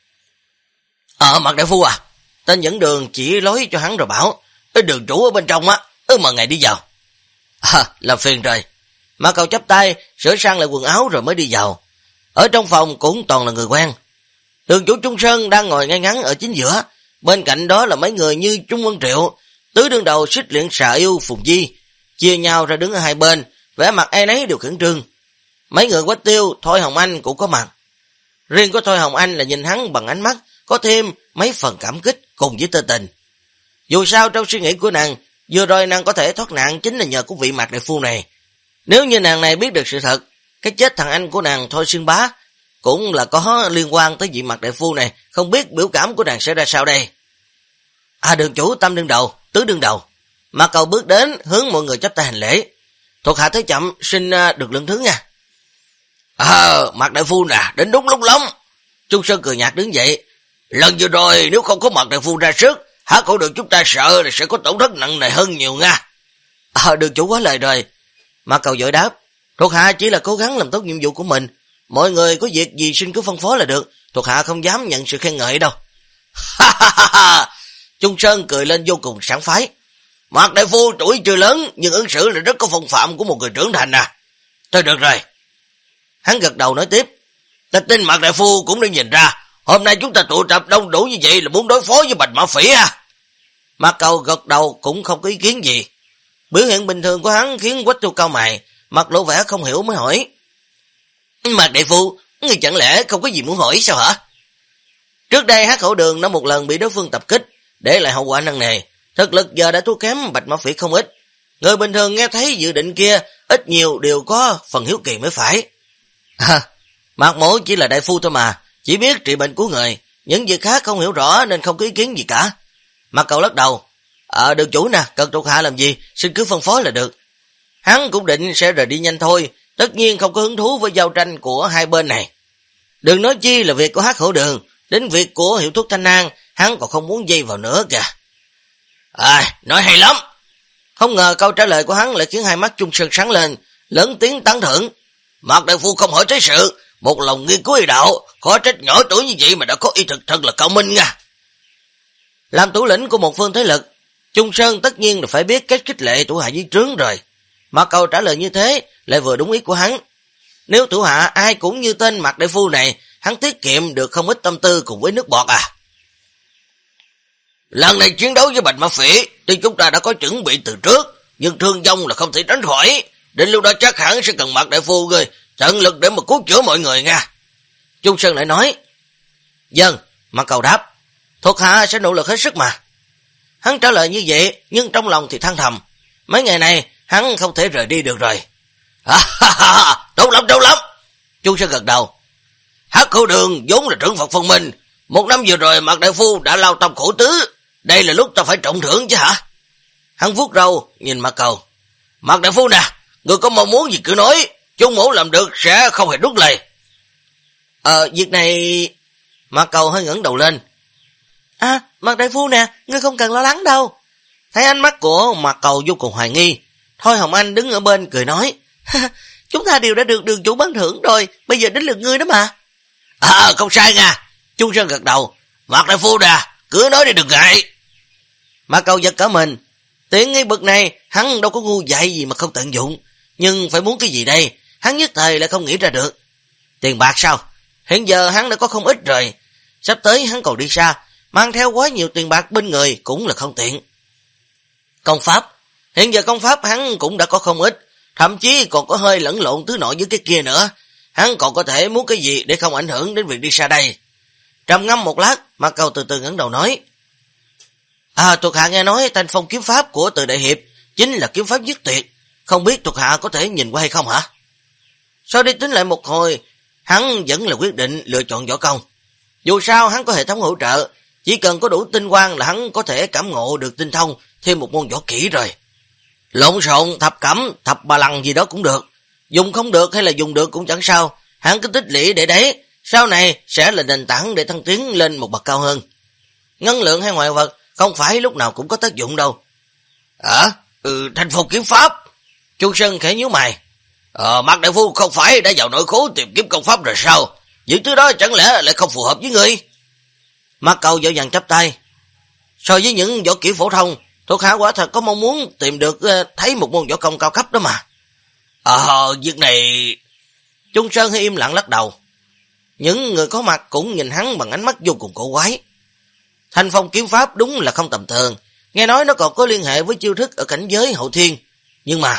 Speaker 1: Mạc đại phu à, tên dẫn đường chỉ lối cho hắn rồi bảo, đường chủ ở bên trong á, mời ngài đi vào. Làm phiền rồi. Mạc Cầu chắp tay, sửa sang lại quần áo rồi mới đi vào. Ở trong phòng cũng toàn là người quen. Đường chủ Trung Sơn đang ngồi ngay ngắn ở chính giữa, bên cạnh đó là mấy người như Trung Quân Triệu, tứ đương đầu Xích Luyện Xà Yêu Phùng Di, chia nhau ra đứng ở hai bên, vẻ mặt ai nấy đều khẩn trương. Mấy người Quách Tiêu, Thôi Hồng Anh cũng có mặt. Riêng có Thôi Hồng Anh là nhìn hắn bằng ánh mắt có thêm mấy phần cảm kích cùng với tơ tình. Dù sao trong suy nghĩ của nàng, vừa rồi nàng có thể thoát nạn chính là nhờ của vị Mạc đại phu này. Nếu như nàng này biết được sự thật, cái chết thằng anh của nàng Thôi Xuyên Bá cũng là có liên quan tới vị Mạc đại phu này, không biết biểu cảm của nàng sẽ ra sao đây. Đường chủ Tam đương đầu, Tứ đương đầu. Mạc Cầu bước đến hướng mọi người chắp tay hành lễ. Thuộc hạ tới chậm, xin được lượng thứ nha. Mạc đại phu nè, đến đúng lúc lắm. Trung Sơn cười nhạt đứng dậy. Lần vừa rồi nếu không có Mạc đại phu ra sức, Hắc Hổ Đường chúng ta sợ là sẽ có tổn thất nặng nề hơn nhiều nha. Đường chủ quá lời rồi. Mạc Cầu vội đáp, thuộc hạ chỉ là cố gắng làm tốt nhiệm vụ của mình. Mọi người có việc gì xin cứ phân phó là được, thuộc hạ không dám nhận sự khen ngợi đâu. Ha ha ha ha. Trung Sơn cười lên vô cùng sảng khoái. Mạc đại phu tuổi chưa lớn nhưng ứng xử là rất có phong phạm của một người trưởng thành à. Thôi được rồi. Hắn gật đầu nói tiếp. Ta tin Mạc đại phu cũng đã nhìn ra, hôm nay chúng ta tụ tập đông đủ như vậy là muốn đối phó với Bạch Mã Phỉ à. Mạc Cầu gật đầu cũng không có ý kiến gì. Biểu hiện bình thường của hắn khiến Quách Thu cau mày, mặt lộ vẻ không hiểu mới hỏi. Mạc đại phu, ngươi chẳng lẽ không có gì muốn hỏi sao hả? Trước đây Hắc Hổ Đường đã một lần bị đối phương tập kích, để lại hậu quả nặng nề. Thực lực giờ đã thua kém Bạch Mã Phỉ không ít. Người bình thường nghe thấy dự định kia, ít nhiều đều có phần hiếu kỳ mới phải. Mạc mỗ chỉ là đại phu thôi mà, chỉ biết trị bệnh của người, những việc khác không hiểu rõ nên không có ý kiến gì cả. Mạc Cầu lắc đầu. Đường chủ nè, cần thuộc hạ làm gì, xin cứ phân phối là được. Hắn cũng định sẽ rời đi nhanh thôi, tất nhiên không có hứng thú với giao tranh của hai bên này. Đừng nói chi là việc của Hắc Hổ Đường, đến việc của hiệu thuốc Thanh An, hắn còn không muốn dây vào nữa kìa. Nói hay lắm. Không ngờ câu trả lời của hắn lại khiến hai mắt Trung Sơn sáng lên, lớn tiếng tán thưởng. Mạc đại phu không hỏi thế sự, một lòng nghiên cứu y đạo, khó trách nhỏ tuổi như vậy mà đã có y thực thật là cao minh nha. Làm thủ lĩnh của một phương thế lực, Trung Sơn tất nhiên là phải biết cách khích lệ thủ hạ dưới trướng rồi. Mạc Cầu trả lời như thế lại vừa đúng ý của hắn. Nếu thủ hạ ai cũng như tên Mạc đại phu này, hắn tiết kiệm được không ít tâm tư cùng với nước bọt à. Lần này chiến đấu với Bạch Mã Phỉ, tuy chúng ta đã có chuẩn bị từ trước, nhưng thương vong là không thể tránh khỏi. Đến lúc đó chắc hẳn sẽ cần Mạc đại phu ngươi tận lực để mà cứu chữa mọi người nha. Trung Sơn lại nói. Vâng, Mạc Cầu đáp. Thuộc hạ sẽ nỗ lực hết sức mà. Hắn trả lời như vậy, nhưng trong lòng thì than thầm. Mấy ngày này, hắn không thể rời đi được rồi. Tốt lắm, tốt lắm. Trung Sơn gật đầu. Hắc Hổ Đường vốn là trưởng Phật phân minh. Một năm vừa rồi Mạc đại phu đã lao tâm khổ tứ. Đây là lúc ta phải trọng thưởng chứ hả? Hắn vuốt râu, nhìn Mạc Cầu. Mạc đại phu nè, người có mong muốn gì cứ nói. Trung mẫu làm được sẽ không hề đút lời. Việc này... Mạc Cầu hơi ngẩng đầu lên. Mạc đại phu nè, ngươi không cần lo lắng đâu. Thấy ánh mắt của Mạc Cầu vô cùng hoài nghi. Thôi Hồng Anh đứng ở bên cười nói. Chúng ta đều đã được đường chủ ban thưởng rồi, bây giờ đến lượt ngươi đó mà. Không sai nha. Trung Sơn gật đầu. Mạc đại phu nè, cứ nói đi đừng ngại. Mạc Cầu giật cả mình. Tiện nghi bậc này, hắn đâu có ngu dại gì mà không tận dụng. Nhưng phải muốn cái gì đây, hắn nhất thời lại không nghĩ ra được. Tiền bạc sao? Hiện giờ hắn đã có không ít rồi. Sắp tới hắn còn đi xa, mang theo quá nhiều tiền bạc bên người cũng là không tiện. Công pháp. Hiện giờ công pháp hắn cũng đã có không ít, thậm chí còn có hơi lẫn lộn thứ nọ với cái kia nữa. Hắn còn có thể muốn cái gì để không ảnh hưởng đến việc đi xa đây. Trầm ngâm một lát, Mạc Cầu từ từ ngẩng đầu nói. Thuộc hạ nghe nói Thanh Phong kiếm pháp của Từ đại hiệp chính là kiếm pháp nhất tuyệt, không biết thuộc hạ có thể nhìn qua hay không hả? Sau đi tính lại một hồi, hắn vẫn là quyết định lựa chọn võ công. Dù sao hắn có hệ thống hỗ trợ, chỉ cần có đủ tinh quang là hắn có thể cảm ngộ được tinh thông thêm một môn võ kỹ rồi. Lộn xộn, thập cẩm, thập bà lằng gì đó cũng được. Dùng không được hay là dùng được cũng chẳng sao, hắn cứ tích lũy để đấy, sau này sẽ là nền tảng để thăng tiến lên một bậc cao hơn. Ngân lượng hay ngoại vật không phải lúc nào cũng có tác dụng đâu. Thanh Phong kiếm pháp. Chu Sơn khẽ nhíu mày. Mạc đại phu không phải đã vào nội khố tìm kiếm công pháp rồi sao? Những thứ đó chẳng lẽ lại không phù hợp với ngươi? Mạc Cầu dội vàng chắp tay. So với những võ kỹ phổ thông, thuộc hạ quả thật có mong muốn tìm được thấy một môn võ công cao cấp đó mà. Việc này... Trung Sơn hơi im lặng lắc đầu. Những người có mặt cũng nhìn hắn bằng ánh mắt vô cùng cổ quái. Thanh Phong kiếm pháp đúng là không tầm thường, nghe nói nó còn có liên hệ với chiêu thức ở cảnh giới hậu thiên. Nhưng mà...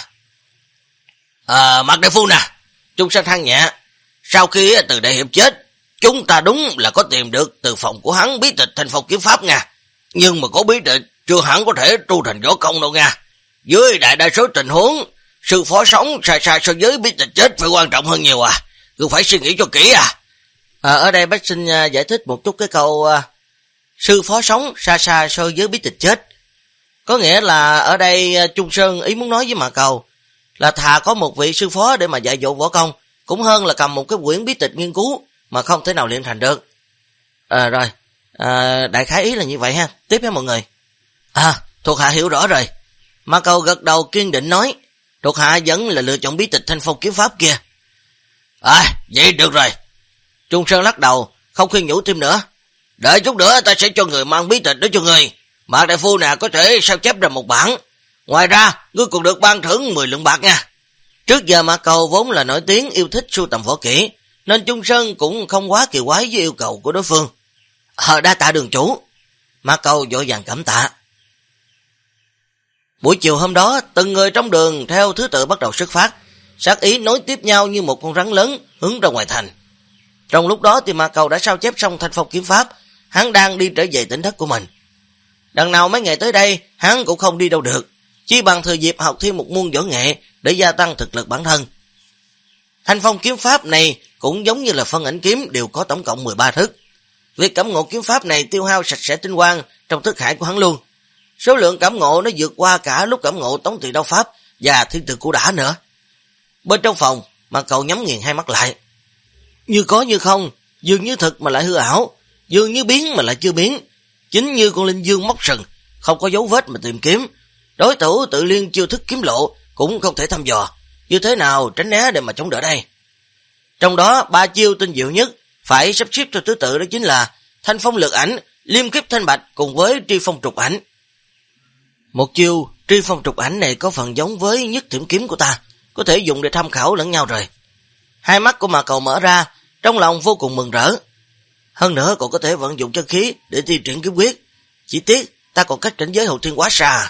Speaker 1: Mạc đại phu nè, Trung Sơn than nhẹ. Sau khi Từ đại hiệp chết, chúng ta đúng là có tìm được từ phòng của hắn bí tịch Thanh Phong kiếm pháp nha. Nhưng mà có bí tịch chưa hẳn có thể tu thành võ công đâu nha. Dưới đại đa số tình huống, sư phó sống xa xa so với bí tịch chết phải quan trọng hơn nhiều à. Cứ phải suy nghĩ cho kỹ à. Ở đây bác xin giải thích một chút cái câu sư phó sống xa xa so với bí tịch chết. Có nghĩa là ở đây Trung Sơn ý muốn nói với Mạc Cầu là thà có một vị sư phó để mà dạy dỗ võ công, cũng hơn là cầm một cái quyển bí tịch nghiên cứu mà không thể nào luyện thành được. Rồi, đại khái ý là như vậy ha. Tiếp nha mọi người. Thuộc hạ hiểu rõ rồi. Mạc Cầu gật đầu kiên định nói, thuộc hạ vẫn là lựa chọn bí tịch Thanh Phong kiếm pháp kia. Vậy được rồi. Trung Sơn lắc đầu, không khuyên nhủ thêm nữa. Đợi chút nữa ta sẽ cho người mang bí tịch đó cho ngươi. Mạc đại phu nào có thể sao chép ra một bản. Ngoài ra, ngươi còn được ban thưởng 10 lượng bạc nha. Trước giờ Mạc Cầu vốn là nổi tiếng yêu thích sưu tầm võ kỹ, nên Chung Sơn cũng không quá kỳ quái với yêu cầu của đối phương. Đa tạ đường chủ. Mạc Cầu vội vàng cảm tạ. Buổi chiều hôm đó, từng người trong đường theo thứ tự bắt đầu xuất phát, sát ý nối tiếp nhau như một con rắn lớn hướng ra ngoài thành. Trong lúc đó thì Mạc Cầu đã sao chép xong thanh phong kiếm pháp, hắn đang đi trở về tỉnh thất của mình. Đằng nào mấy ngày tới đây, hắn cũng không đi đâu được, chỉ bằng thời dịp học thêm một môn võ nghệ để gia tăng thực lực bản thân. Thanh phong kiếm pháp này cũng giống như là phân ảnh kiếm, đều có tổng cộng 13 thức. Việc cảm ngộ kiếm pháp này tiêu hao sạch sẽ tinh quang trong thức hải của hắn luôn. Số lượng cảm ngộ nó vượt qua cả lúc cảm ngộ Tống Thị Đao Pháp và Thiên Tự Cũ Đả nữa. Bên trong phòng, Mạc Cầu nhắm nghiền hai mắt lại. Như có như không, dường như thực mà lại hư ảo, dường như biến mà lại chưa biến. Chính như con linh dương móc sừng, không có dấu vết mà tìm kiếm. Đối thủ tự liên chiêu thức kiếm lộ cũng không thể thăm dò. Như thế nào tránh né để mà chống đỡ đây? Trong đó 3 chiêu tinh diệu nhất phải sắp xếp theo thứ tự, đó chính là thanh phong lực ảnh, liêm kiếp thanh bạch cùng với tri phong trục ảnh. Một chiêu tri phong trục ảnh này có phần giống với nhất thiểm kiếm của ta, có thể dùng để tham khảo lẫn nhau rồi. Hai mắt của Mạc Cầu mở ra, trong lòng vô cùng mừng rỡ. Hơn nữa còn có thể vận dụng chân khí để thi triển kiếm quyết. Chỉ tiếc ta còn cách cảnh giới hậu thiên quá xa.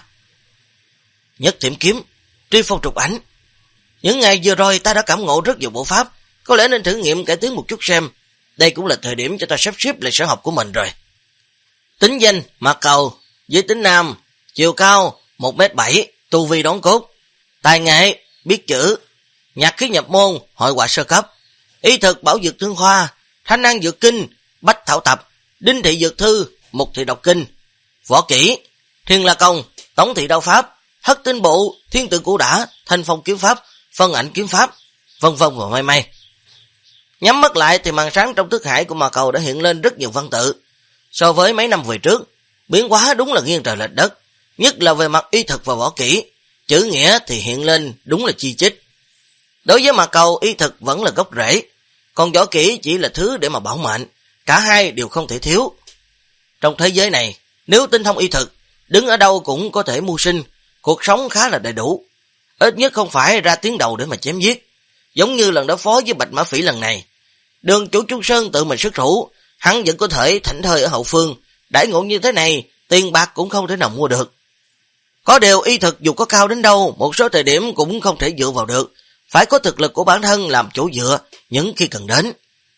Speaker 1: Nhất thiểm kiếm, tri phong trục ảnh. Những ngày vừa rồi ta đã cảm ngộ rất nhiều bộ pháp, có lẽ nên thử nghiệm cải tiến một chút xem. Đây cũng là thời điểm cho ta sắp xếp lại sở học của mình rồi. Tính danh Mạc Cầu, giới tính nam, chiều cao 1m7, tu vi đón cốt, tài nghệ biết chữ, nhạc khí nhập môn hội họa sơ cấp, y thực bảo dược thương khoa, thanh năng dược kinh, bách thảo tập, đinh thị dược thư, mục thị độc kinh, võ kỹ Thiên La Công, Tống Thị Đao Pháp, Hất Tinh Bộ, Thiên Tự Cũ Đả, Thanh Phong kiếm pháp, Phân Ảnh kiếm pháp, vân vân và may. Nhắm mắt lại thì màn sáng trong thức hải của Mạc Cầu đã hiện lên rất nhiều văn tự. So với mấy năm về trước, biến hóa đúng là nghiêng trời lệch đất, nhất là về mặt y thực và võ kỹ. Chữ nghĩa thì hiện lên đúng là chi chít. Đối với Mạc Cầu, y thực vẫn là gốc rễ, còn võ kỹ chỉ là thứ để mà bảo mệnh, cả hai đều không thể thiếu. Trong thế giới này, nếu tinh thông y thực, đứng ở đâu cũng có thể mưu sinh, cuộc sống khá là đầy đủ. Ít nhất không phải ra tiếng đầu để mà chém giết. Giống như lần đối phó với Bạch Mã Phỉ lần này, đường chủ Chung Sơn tự mình xuất thủ, hắn vẫn có thể thảnh thơi ở hậu phương. Đãi ngộ như thế này, tiền bạc cũng không thể nào mua được. Có điều y thực dù có cao đến đâu, một số thời điểm cũng không thể dựa vào được, phải có thực lực của bản thân làm chỗ dựa những khi cần đến.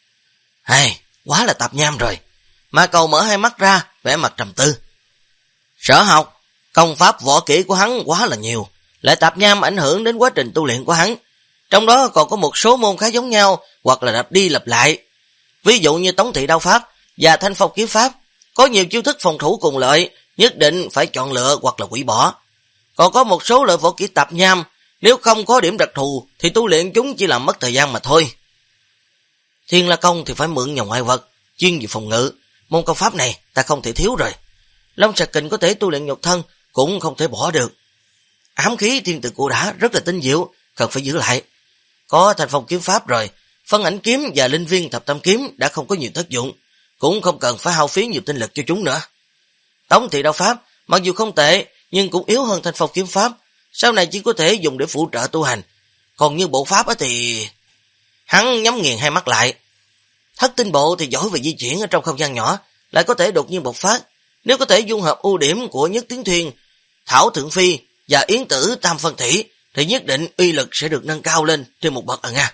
Speaker 1: Quá là tạp nham rồi. Mạc Cầu mở hai mắt ra, vẻ mặt trầm tư. Sở học, công pháp võ kỹ của hắn quá là nhiều, lại tạp nham ảnh hưởng đến quá trình tu luyện của hắn. Trong đó còn có một số môn khá giống nhau, hoặc là lặp đi lặp lại. Ví dụ như Tống Thị Đao Pháp và Thanh Phong kiếm pháp, có nhiều chiêu thức phòng thủ cùng lợi, nhất định phải chọn lựa hoặc là hủy bỏ. Còn có một số loại võ kỹ tạp nham, nếu không có điểm đặc thù thì tu luyện chúng chỉ làm mất thời gian mà thôi. Thiên La Công thì phải mượn nhờ ngoại vật, chuyên về phòng ngự. Môn công pháp này ta không thể thiếu rồi. Long Sạc Kình có thể tu luyện nhục thân, cũng không thể bỏ được. Ám khí Thiên Tự Cũ Đả rất là tinh diệu, cần phải giữ lại. Có Thanh Phong kiếm pháp rồi, Phân Ảnh kiếm và Linh Viên Thập Tam kiếm đã không có nhiều tác dụng, cũng không cần phải hao phí nhiều tinh lực cho chúng nữa. Tống Thị Đao Pháp mặc dù không tệ, nhưng cũng yếu hơn Thanh Phong kiếm pháp, sau này chỉ có thể dùng để phụ trợ tu hành. Còn như bộ pháp thì... Hắn nhắm nghiền hai mắt lại. Thất Tinh Bộ thì giỏi về di chuyển ở trong không gian nhỏ, lại có thể đột nhiên bộc phát. Nếu có thể dung hợp ưu điểm của Nhất Tiến Thuyền, Thảo Thượng Phi và Yến Tử Tam Phân Thủy, thì nhất định uy lực sẽ được nâng cao lên trên một bậc nha.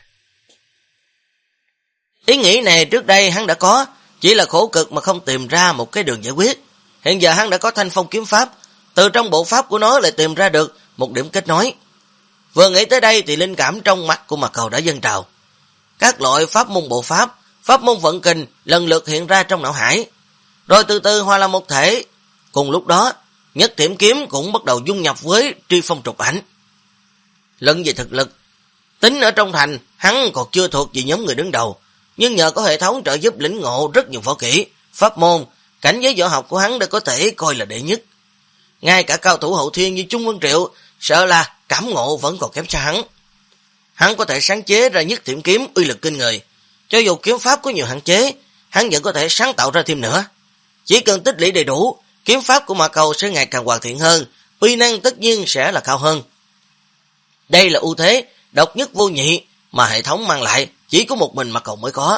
Speaker 1: Ý nghĩ này trước đây hắn đã có, chỉ là khổ cực mà không tìm ra một cái đường giải quyết. Hiện giờ hắn đã có Thanh Phong kiếm pháp, từ trong bộ pháp của nó lại tìm ra được một điểm kết nối. Vừa nghĩ tới đây thì linh cảm trong mắt của Mạc Cầu đã dâng trào. Các loại pháp môn bộ pháp môn vận kình lần lượt hiện ra trong não hải, rồi từ từ hòa làm một thể. Cùng lúc đó, Nhất Thiểm kiếm cũng bắt đầu dung nhập với Tri Phong trục ảnh. Luận về thực lực, tính ở trong thành hắn còn chưa thuộc về nhóm người đứng đầu, nhưng nhờ có hệ thống trợ giúp lĩnh ngộ rất nhiều võ kỹ, pháp môn, cảnh giới võ học của hắn đã có thể coi là đệ nhất. Ngay cả cao thủ hậu thiên như Trung Vân Triệu, sợ là cảm ngộ vẫn còn kém xa hắn. Hắn có thể sáng chế ra Nhất Thiểm kiếm uy lực kinh người, cho dù kiếm pháp có nhiều hạn chế, hắn vẫn có thể sáng tạo ra thêm nữa. Chỉ cần tích lũy đầy đủ, kiếm pháp của Ma Cầu sẽ ngày càng hoàn thiện hơn, uy năng tất nhiên sẽ là cao hơn. Đây là ưu thế độc nhất vô nhị mà hệ thống mang lại, chỉ có một mình Ma Cầu mới có.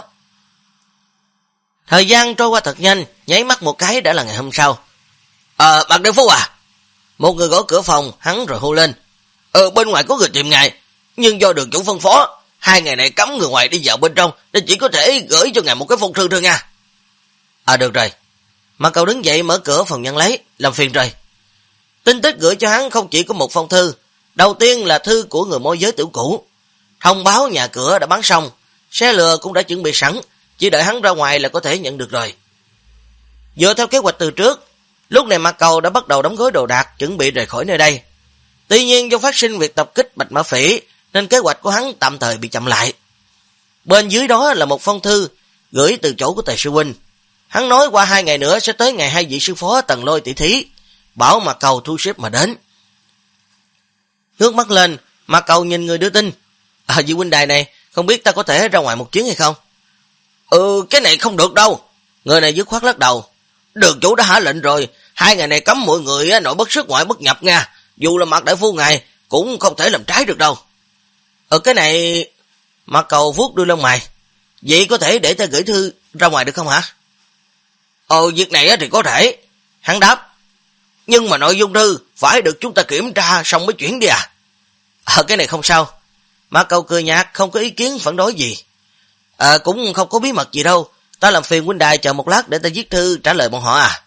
Speaker 1: Thời gian trôi qua thật nhanh, nháy mắt một cái đã là ngày hôm sau. Bạc Đại Phu à? Một người gõ cửa phòng, hắn rồi hô lên. Bên ngoài có người tìm ngài, nhưng do đường chủ phân phó, 2 ngày này cấm người ngoài đi vào bên trong, nên chỉ có thể gửi cho ngài một cái phong thư thôi nha. Được rồi. Ma Cầu đứng dậy mở cửa phòng nhận lấy, làm phiền rồi. Tin tức gửi cho hắn không chỉ có một phong thư, đầu tiên là thư của người môi giới tiểu cũ. Thông báo nhà cửa đã bán xong, xe lừa cũng đã chuẩn bị sẵn, chỉ đợi hắn ra ngoài là có thể nhận được rồi. Dựa theo kế hoạch từ trước, lúc này Ma Cầu đã bắt đầu đóng gói đồ đạc, chuẩn bị rời khỏi nơi đây. Tuy nhiên do phát sinh việc tập kích Bạch Mã Phỉ, nên kế hoạch của hắn tạm thời bị chậm lại. Bên dưới đó là một phong thư gửi từ chỗ của Tề sư huynh. Hắn nói qua 2 ngày nữa sẽ tới ngày 2 vị sư phó Tần Lôi tỷ thí, bảo Ma Cầu thu xếp mà đến. Ngước mắt lên, Ma Cầu nhìn người đưa tin. Vị huynh đài này, không biết ta có thể ra ngoài một chuyến hay không? Cái này không được đâu. Người này dứt khoát lắc đầu. Đường chủ đã hạ lệnh rồi, 2 ngày này cấm mọi người nội bất xuất ngoại bất nhập nha. Dù là Mạc Đại Phu ngài cũng không thể làm trái được đâu. Cái này... Ma Cầu vuốt đuôi lông mày. Vậy có thể để ta gửi thư ra ngoài được không hả? Việc này thì có thể. Hắn đáp. Nhưng mà nội dung thư phải được chúng ta kiểm tra xong mới chuyển đi à? Cái này không sao. Ma Cầu cười nhạt, không có ý kiến phản đối gì. Cũng không có bí mật gì đâu. Ta làm phiền huynh đài chờ một lát để ta viết thư trả lời bọn họ à.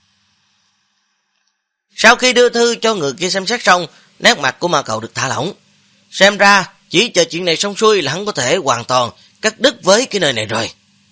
Speaker 1: Sau khi đưa thư cho người kia xem xét xong, nét mặt của Ma Cầu được thả lỏng. Xem ra chỉ chờ chuyện này xong xuôi là hắn có thể hoàn toàn cắt đứt với cái nơi này rồi.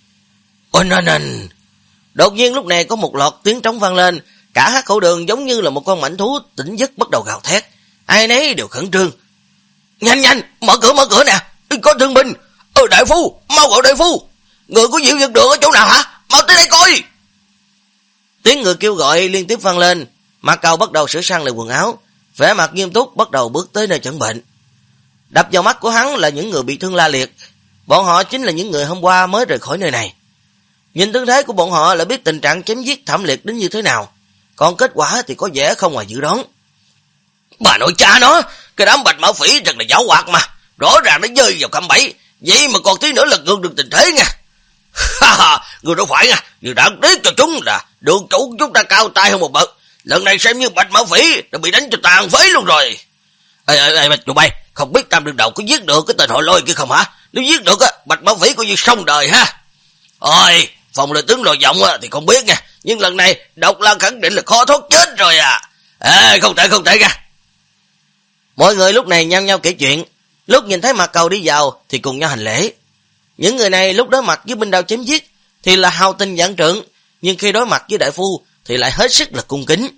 Speaker 1: Đột nhiên lúc này có một loạt tiếng trống vang lên, cả hát khẩu đường giống như là một con mãnh thú tỉnh giấc bắt đầu gào thét, ai nấy đều khẩn trương. Nhanh, mở cửa nè, có thương binh. Đại phu, mau gọi đại phu. Người của Diệu Dược Đường ở chỗ nào hả? Mau tới đây coi. Tiếng người kêu gọi liên tiếp vang lên. Ma Cầu bắt đầu sửa sang lại quần áo, vẻ mặt nghiêm túc bắt đầu bước tới nơi chẩn bệnh. Đập vào mắt của hắn là những người bị thương la liệt, bọn họ chính là những người hôm qua mới rời khỏi nơi này. Nhìn tư thế của bọn họ là biết tình trạng chém giết thảm liệt đến như thế nào, còn kết quả thì có vẻ không ngoài dự đoán. Bà nội cha nó, cái đám Bạch Mã Phỉ thật là giảo hoạt mà, rõ ràng nó rơi vào cạm bẫy, vậy mà còn tí nữa lật ngược được tình thế nha. Người đâu phải nha, người đã tiếc cho chúng là đường chủ của chúng ta cao tay hơn một bậc, lần này xem như Bạch Mã Phỉ đã bị đánh cho tàn phế luôn rồi. Tụi bay, không biết Tam Đương Đầu có giết được cái tên họ Lôi kia không hả? Nếu giết được Bạch Mã Phỉ coi như xong đời ha. Phòng lời tướng lồi giọng thì không biết nha, nhưng lần này Độc Lan khẳng định là khó thoát chết rồi à. Không thể nha. Mọi người lúc này nhao nhao kể chuyện, lúc nhìn thấy Ma Cầu đi vào thì cùng nhau hành lễ. Những người này lúc đối mặt với binh đao chém giết thì là hào tinh vạn trượng, nhưng khi đối mặt với đại phu thì lại hết sức là cung kính.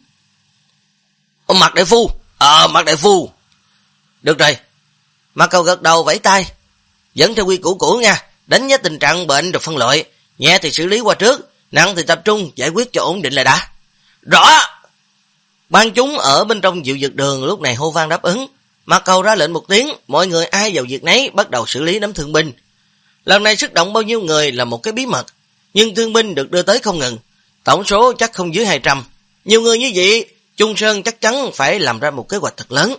Speaker 1: Mạc đại phu, Mạc đại phu. Được rồi. Ma Cầu gật đầu vẫy tay. Vẫn theo quy củ nha, đánh giá tình trạng bệnh rồi phân loại, nhẹ thì xử lý qua trước, nặng thì tập trung giải quyết cho ổn định là đã. Rõ. Ban chúng ở bên trong Diệu Dược Đường lúc này hô vang đáp ứng. Ma Cầu ra lệnh một tiếng, mọi người ai vào việc nấy bắt đầu xử lý đám thương binh. Lần này xuất động bao nhiêu người là một cái bí mật, nhưng thương binh được đưa tới không ngừng, tổng số chắc không dưới 200. Nhiều người như vậy, Trung Sơn chắc chắn phải làm ra một kế hoạch thật lớn.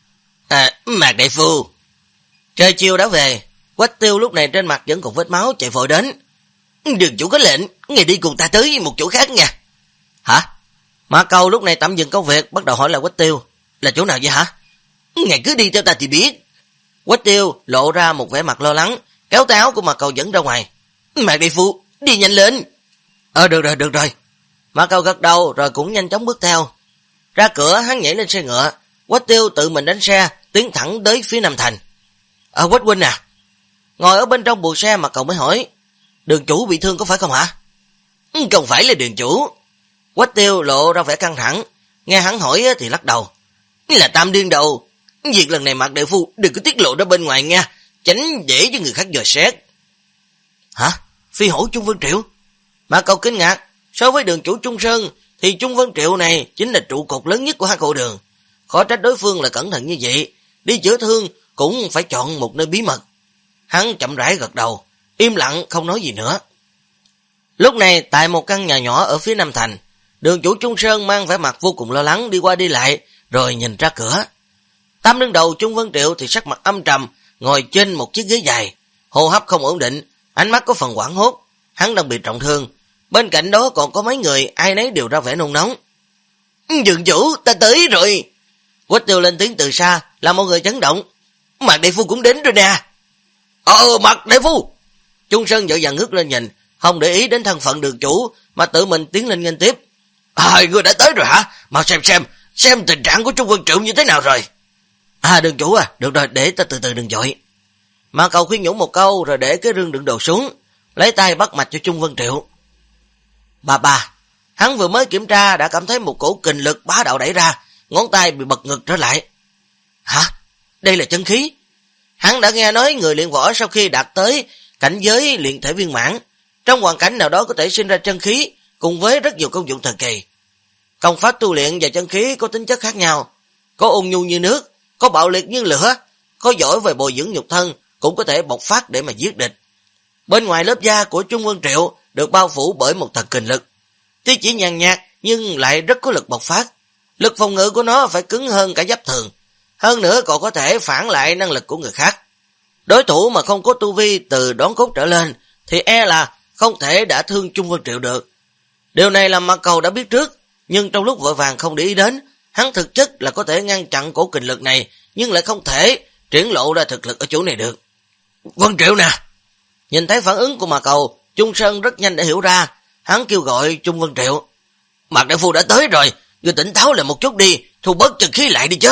Speaker 1: Mạc đại phu. Trời chiều đã về, Quách Tiêu lúc này trên mặt vẫn còn vết máu chạy vội đến. Đường chủ có lệnh, ngài đi cùng ta tới một chỗ khác nha. Hả? Ma Cầu lúc này tạm dừng công việc, bắt đầu hỏi lại Quách Tiêu. Là chỗ nào vậy hả? Ngài cứ đi theo ta thì biết. Quách Tiêu lộ ra một vẻ mặt lo lắng, kéo tay áo của Ma Cầu dẫn ra ngoài. Mạc đại phu, đi nhanh lên. Được rồi. Ma Cầu gật đầu rồi cũng nhanh chóng bước theo. Ra cửa hắn nhảy lên xe ngựa, Quách Tiêu tự mình đánh xe tiến thẳng tới phía Nam Thành. Quách huynh à. Ngồi ở bên trong buồng xe Ma Cầu mới hỏi. Đường chủ bị thương có phải không hả? Không phải là đường chủ. Quách Tiêu lộ ra vẻ căng thẳng, nghe hắn hỏi thì lắc đầu. Là Tam Điên Đầu. Việc lần này Mạc đại phu đừng có tiết lộ ra bên ngoài nha, tránh dễ cho người khác dò xét. Hả? Phi hổ Trung Vân Triệu? Ma Cầu kinh ngạc, so với đường chủ Trung Sơn thì Trung Vân Triệu này chính là trụ cột lớn nhất của Hắc Hổ Đường. Khó trách đối phương là cẩn thận như vậy, đi chữa thương cũng phải chọn một nơi bí mật. Hắn chậm rãi gật đầu, im lặng không nói gì nữa. Lúc này tại một căn nhà nhỏ ở phía Nam Thành, đường chủ Trung Sơn mang vẻ mặt vô cùng lo lắng đi qua đi lại, rồi nhìn ra cửa. Tam đứng đầu Trung Vân Triệu thì sắc mặt âm trầm, ngồi trên một chiếc ghế dài, hô hấp không ổn định, ánh mắt có phần hoảng hốt, hắn đang bị trọng thương. Bên cạnh đó còn có mấy người, ai nấy đều ra vẻ nôn nóng. Dường chủ, ta tới rồi. Quách Tiêu lên tiếng từ xa, làm mọi người chấn động. Mạc đại phu cũng đến rồi nè. Mạc đại phu. Trung Sơn vội vàng ngước lên nhìn, không để ý đến thân phận đường chủ, mà tự mình tiến lên nghênh tiếp. Người đã tới rồi hả? Mau xem tình trạng của Trung Vân Triệu như thế nào rồi. Đường chủ à, được rồi, để ta từ từ đừng vội. Mạc Cầu khuyên nhủ một câu rồi để cái rương đựng đồ xuống, lấy tay bắt mạch cho Trung Vân Triệu. Bà, hắn vừa mới kiểm tra đã cảm thấy một cổ kình lực bá đạo đẩy ra, ngón tay bị bật ngực trở lại. Hả? Đây là chân khí? Hắn đã nghe nói người luyện võ sau khi đạt tới cảnh giới luyện thể viên mãn, trong hoàn cảnh nào đó có thể sinh ra chân khí, cùng với rất nhiều công dụng thần kỳ. Công pháp tu luyện và chân khí có tính chất khác nhau, có ôn nhu như nước, có bạo liệt như lửa, có giỏi về bồi dưỡng nhục thân, cũng có thể bộc phát để mà giết địch. Bên ngoài lớp da của Trung Vân Triệu được bao phủ bởi một thần kình lực, tuy chỉ nhàn nhạt nhưng lại rất có lực bộc phát. Lực phòng ngự của nó phải cứng hơn cả giáp thường, hơn nữa còn có thể phản lại năng lực của người khác. Đối thủ mà không có tu vi từ đón cốt trở lên thì e là không thể đả thương Trung Vân Triệu được. Điều này là Mạc Cầu đã biết trước, nhưng trong lúc vội vàng không để ý đến, hắn thực chất là có thể ngăn chặn cổ kình lực này, nhưng lại không thể triển lộ ra thực lực ở chỗ này được. Vân Triệu nè! Nhìn thấy phản ứng của Mạc Cầu, Trung Sơn rất nhanh đã hiểu ra, hắn kêu gọi Trung Vân Triệu. Mạc đại phu đã tới rồi, ngươi tỉnh táo lại một chút đi, thu bớt chân khí lại đi chứ.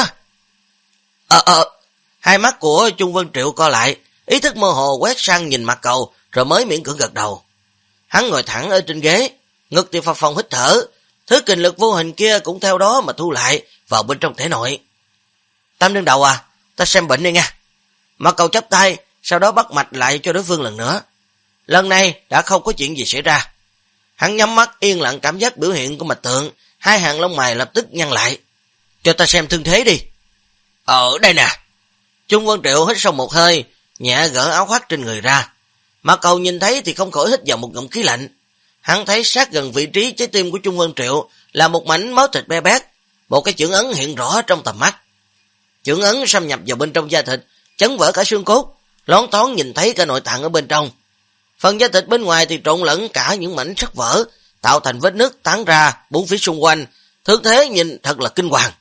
Speaker 1: Hai mắt của Trung Vân Triệu co lại, ý thức mơ hồ quét sang nhìn Mạc Cầu, rồi mới miễn cưỡng gật đầu. Hắn ngồi thẳng ở trên ghế, ngực thì phập phồng hít thở, thứ kình lực vô hình kia cũng theo đó mà thu lại vào bên trong thể nội. Tam đương đầu à, ta xem bệnh đi nha. Mạc Cầu chắp tay, sau đó bắt mạch lại cho đối phương lần nữa. Lần này đã không có chuyện gì xảy ra. Hắn nhắm mắt yên lặng cảm giác biểu hiện của mạch tượng, hai hàng lông mày lập tức nhăn lại. Cho ta xem thương thế đi. Ở đây nè. Trung Vân Triệu hít sâu một hơi, nhẹ gỡ áo khoác trên người ra. Mạc Cầu nhìn thấy thì không khỏi hít vào một ngụm khí lạnh. Hắn thấy sát gần vị trí trái tim của Trung Vân Triệu là một mảnh máu thịt be bét, một cái chưởng ấn hiện rõ trong tầm mắt. Chưởng ấn xâm nhập vào bên trong da thịt, chấn vỡ cả xương cốt, loáng thoáng nhìn thấy cả nội tạng ở bên trong. Phần da thịt bên ngoài thì trộn lẫn cả những mảnh sắt vỡ, tạo thành vết nứt tán ra bốn phía xung quanh, thương thế nhìn thật là kinh hoàng.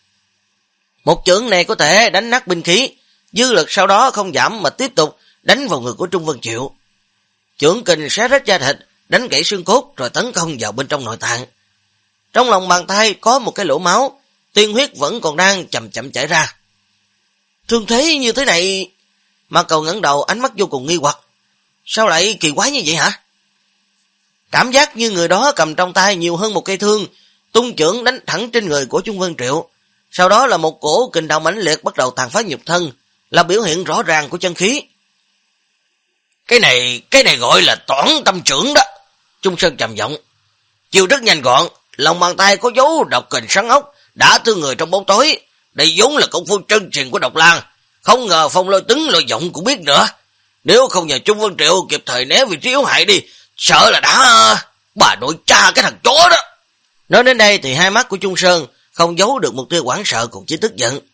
Speaker 1: Một chưởng này có thể đánh nát binh khí, dư lực sau đó không giảm mà tiếp tục đánh vào người của Trung Vân Triệu. Chưởng kình xé rách da thịt, đánh gãy xương cốt rồi tấn công vào bên trong nội tạng. Trong lòng bàn tay có một cái lỗ máu, tiên huyết vẫn còn đang chậm chậm chảy ra. Thương thế như thế này... Mạc Cầu ngẩng đầu, ánh mắt vô cùng nghi hoặc. Sao lại kỳ quái như vậy hả? Cảm giác như người đó cầm trong tay nhiều hơn một cây thương, tung chưởng đánh thẳng trên người của Trung Vân Triệu. Sau đó là một cổ kình đạo mãnh liệt bắt đầu tàn phá nhục thân, là biểu hiện rõ ràng của chân khí. Cái này gọi là toản tâm chưởng đó. Trung Sơn trầm giọng. Chiêu rất nhanh gọn, lòng bàn tay có dấu độc kình sắn ốc, đã thương người trong bóng tối. Đây vốn là công phu chân truyền của Độc Lang, không ngờ Phong Lôi Tứng Lôi Giọng cũng biết nữa. Nếu không nhờ Trung Vân Triệu kịp thời né vị trí yếu hại đi, sợ là đã... bà nội cha cái thằng chó đó. Nói đến đây thì hai mắt của Trung Sơn không giấu được một tia hoảng sợ cùng chỉ tức giận.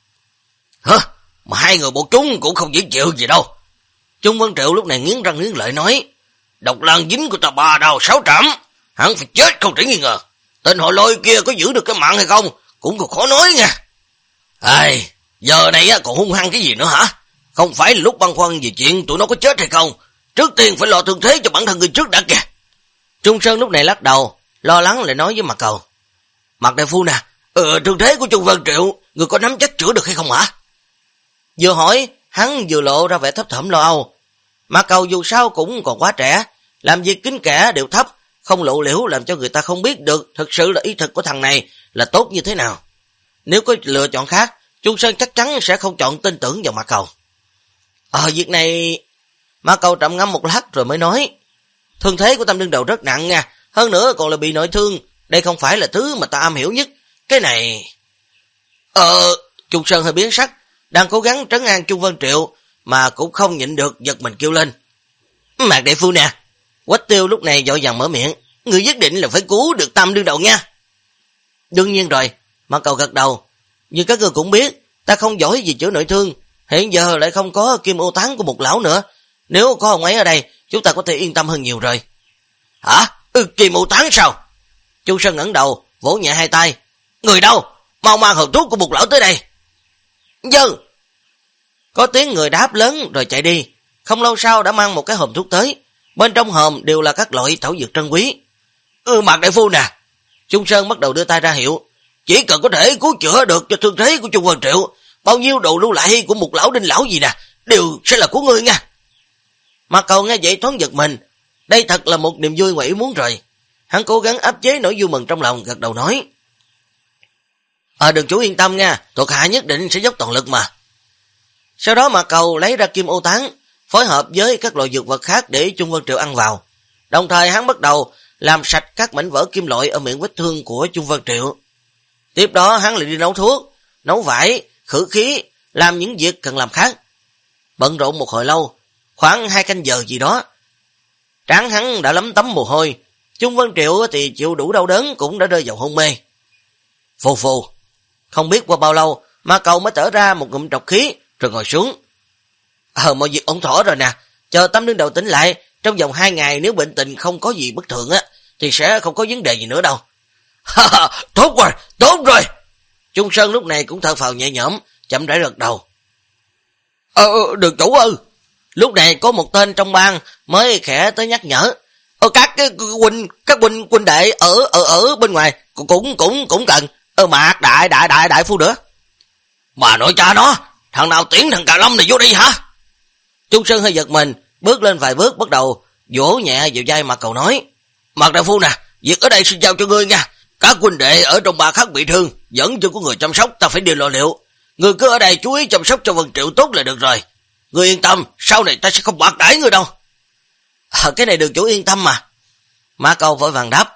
Speaker 1: Mà hai người bọn chúng cũng không dễ chịu gì đâu. Trung Vân Triệu lúc này nghiến răng nghiến lợi nói. Độc Lang dính của ta 3 đao 6 trảm, hắn phải chết không thể nghi ngờ. Tên họ Lôi kia có giữ được cái mạng hay không cũng còn khó nói nha. Giờ này còn hung hăng cái gì nữa hả? Không phải là lúc băn khoăn về chuyện tụi nó có chết hay không, trước tiên phải lo thương thế cho bản thân người trước đã kìa. Trung Sơn lúc này lắc đầu, lo lắng lại nói với Mạc Cầu. Mạc đại phu nè, thương thế của Trung Vân Triệu, người có nắm chắc chữa được hay không hả? Vừa hỏi, hắn vừa lộ ra vẻ thấp thỏm lo âu. Mạc Cầu dù sao cũng còn quá trẻ, làm việc kín kẽ đều thấp, không lộ liễu làm cho người ta không biết được thực sự là ý thực của thằng này là tốt như thế nào. Nếu có lựa chọn khác, Trung Sơn chắc chắn sẽ không chọn tin tưởng vào Mạc Cầu. Việc này... Mạc Cầu trầm ngâm một lát rồi mới nói. Thương thế của Tam đương đầu rất nặng nha, hơn nữa còn là bị nội thương, đây không phải là thứ mà ta am hiểu nhất. Cái này... Trung Sơn hơi biến sắc, đang cố gắng trấn an Trung Vân Triệu, mà cũng không nhịn được giật mình kêu lên. Mạc đại phu nè, Quách Tiêu lúc này vội vàng mở miệng, người nhất định là phải cứu được Tam đương đầu nha. Đương nhiên rồi, Mạc Cầu gật đầu, nhưng các người cũng biết, ta không giỏi gì chữa nội thương, hiện giờ lại không có kim ô tán của một lão nữa, nếu có ông ấy ở đây, chúng ta có thể yên tâm hơn nhiều rồi. Hả? Kim ô tán sao? Chu Sơn ngẩng đầu, vỗ nhẹ hai tay, người đâu? Mau mang hộp thuốc của một lão tới đây. Vâng. Có tiếng người đáp lớn rồi chạy đi, không lâu sau đã mang một cái hộp thuốc tới, bên trong hòm đều là các loại thảo dược trân quý. Mạc đại phu nè. Trung Sơn bắt đầu đưa tay ra hiệu, chỉ cần có thể cứu chữa được cho thương thế của Trung Vân Triệu, bao nhiêu đồ lưu lại của một lão đinh lão gì nè, đều sẽ là của ngươi nha. Mạc Cầu nghe vậy thoáng giật mình, đây thật là một niềm vui ngoài ý muốn rồi. Hắn cố gắng áp chế nỗi vui mừng trong lòng, gật đầu nói, đường chủ yên tâm nha, thuộc hạ nhất định sẽ dốc toàn lực mà. Sau đó Mạc Cầu lấy ra kim ô tán, phối hợp với các loại dược vật khác để Trung Vân Triệu ăn vào. Đồng thời hắn bắt đầu làm sạch các mảnh vỡ kim loại ở miệng vết thương của Trung Vân Triệu. Tiếp đó hắn lại đi nấu thuốc, nấu vải, khử khí, làm những việc cần làm khác. Bận rộn một hồi lâu, khoảng 2 canh giờ gì đó, trán hắn đã lấm tấm mồ hôi. Trung Vân Triệu thì chịu đủ đau đớn cũng đã rơi vào hôn mê. Phù phù. Không biết qua bao lâu mà Cầu mới thở ra một ngụm trọc khí rồi ngồi xuống. Mọi việc ổn thỏa rồi nè, chờ Tam đương đầu tỉnh lại, trong vòng 2 ngày nếu bệnh tình không có gì bất thường á thì sẽ không có vấn đề gì nữa đâu. Tốt rồi, tốt rồi. Trung Sơn lúc này cũng thở phào nhẹ nhõm, chậm rãi gật đầu. Được chủ ư. Lúc này có một tên trong bang mới khẽ tới nhắc nhở. Các huynh đệ ở bên ngoài cũng cần Mạc đại phu nữa. Mà nội cha nó, thằng nào tiễn thằng Cà Lâm này vô đi hả? Trung Sơn hơi giật mình, bước lên vài bước bắt đầu vỗ nhẹ vào vai Mạc Cầu nói, Mạc đại phu nè, việc ở đây xin giao cho ngươi nha. Các huynh đệ ở trong bang khác bị thương, vẫn chưa có người chăm sóc, ta phải đi lo liệu. Ngươi cứ ở đây chú ý chăm sóc cho Vân Triệu tốt là được rồi. Ngươi yên tâm, sau này ta sẽ không bạc đãi ngươi đâu. Cái này đường chủ yên tâm mà. Mạc Cầu vội vàng đáp.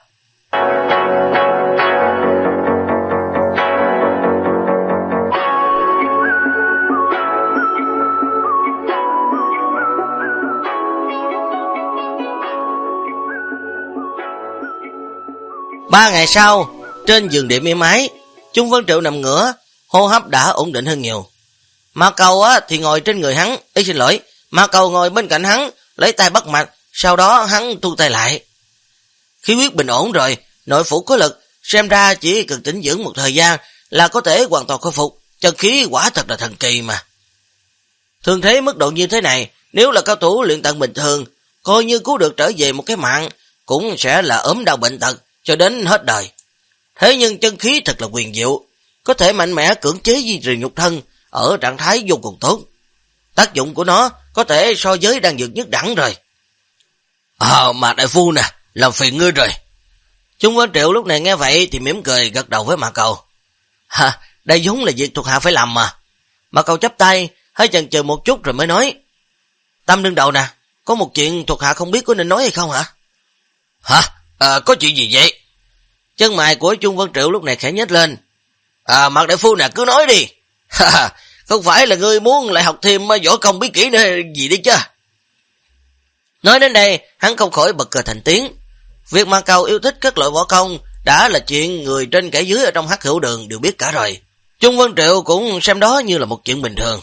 Speaker 1: Ba ngày sau, trên giường đệm êm ái, Trung Vân Triệu nằm ngửa, hô hấp đã ổn định hơn nhiều. Mạc Cầu thì ngồi trên người hắn, Mạc Cầu ngồi bên cạnh hắn, lấy tay bắt mạch, sau đó hắn thu tay lại. Khí huyết bình ổn rồi, nội phủ có lực, xem ra chỉ cần tĩnh dưỡng một thời gian là có thể hoàn toàn khôi phục, chân khí quả thật là thần kỳ mà. Thường thế mức độ như thế này, nếu là cao thủ luyện tận bình thường, coi như cứu được trở về một cái mạng, cũng sẽ là ốm đau bệnh tật cho đến hết đời. Thế nhưng chân khí thật là quyền diệu, có thể mạnh mẽ cưỡng chế duy trì nhục thân ở trạng thái vô cùng tốt. Tác dụng của nó có thể so với đan dược nhất đẳng rồi. Mà đại phu nè, làm phiền ngươi rồi. Trung Vân Triệu lúc này nghe vậy thì mỉm cười gật đầu với Mạc Cầu. Đây vốn là việc thuộc hạ phải làm mà. Mạc Cầu chắp tay, hơi chần chừ một chút rồi mới nói, Tam đương đầu nè, có một chuyện thuộc hạ không biết có nên nói hay không hả? Có chuyện gì vậy? Chân mày của Trung Vân Triệu lúc này khẽ nhếch lên. Mạc đại phu nè, cứ nói đi. Không phải là ngươi muốn lại học thêm võ công bí kỹ nữa gì đi chứ? Nói đến đây, hắn không khỏi bật cười thành tiếng. Việc Mạc Cầu yêu thích các loại võ công đã là chuyện người trên kẻ dưới ở trong Hắc Hữu Đường đều biết cả rồi. Trung Vân Triệu cũng xem đó như là một chuyện bình thường.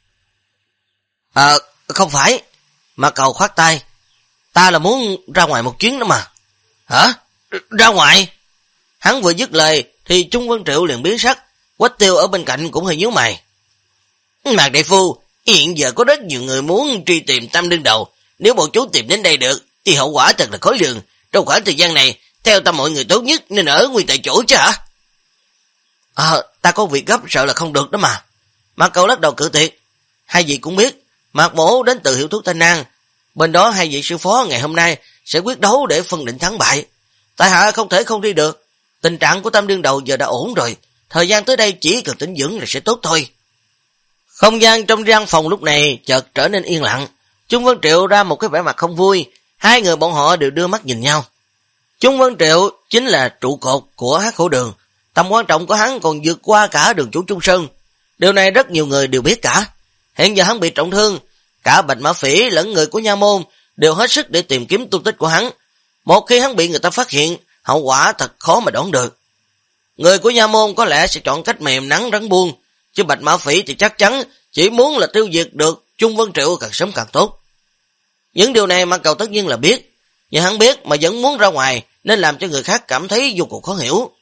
Speaker 1: Không phải. Mạc Cầu khoát tay. Ta là muốn ra ngoài một chuyến đó mà. Hả? Ra ngoài? Hắn vừa dứt lời thì Trung Vân Triệu liền biến sắc. Quách Tiêu ở bên cạnh cũng hơi nhíu mày. Mạc đại phu, hiện giờ có rất nhiều người muốn truy tìm Tam đương đầu. Nếu bọn chú tìm đến đây được thì hậu quả thật là khó lường. Trong khoảng thời gian này, theo ta mọi người tốt nhất nên ở nguyên tại chỗ chứ hả? Ta có việc gấp sợ là không được đó mà. Mạc Cầu lắc đầu cự tuyệt. Hai vị cũng biết, Mạc mổ đến từ hiệu thuốc Thanh An. Bên đó hai vị sư phó ngày hôm nay sẽ quyết đấu để phân định thắng bại. Tại hạ không thể không đi được. Tình trạng của Tam đương đầu giờ đã ổn rồi. Thời gian tới đây chỉ cần tĩnh dưỡng là sẽ tốt thôi. Không gian trong gian phòng lúc này chợt trở nên yên lặng. Trung Vân Triệu ra một cái vẻ mặt không vui. Hai người bọn họ đều đưa mắt nhìn nhau. Trung Vân Triệu chính là trụ cột của Hắc Hữu Đường. Tầm quan trọng của hắn còn vượt qua cả đường chủ Trung Sơn. Điều này rất nhiều người đều biết cả. Hiện giờ hắn bị trọng thương, cả Bạch Mã Phỉ lẫn người của nha môn đều hết sức để tìm kiếm tung tích của hắn. Một khi hắn bị người ta phát hiện, hậu quả thật khó mà đoán được. Người của nha môn có lẽ sẽ chọn cách mềm nắng rắn buông, chứ Bạch Mã Phỉ thì chắc chắn chỉ muốn là tiêu diệt được Trung Vân Triệu càng sớm càng tốt. Những điều này Mạc Cầu tất nhiên là biết, nhưng hắn biết mà vẫn muốn ra ngoài nên làm cho người khác cảm thấy vô cùng khó hiểu.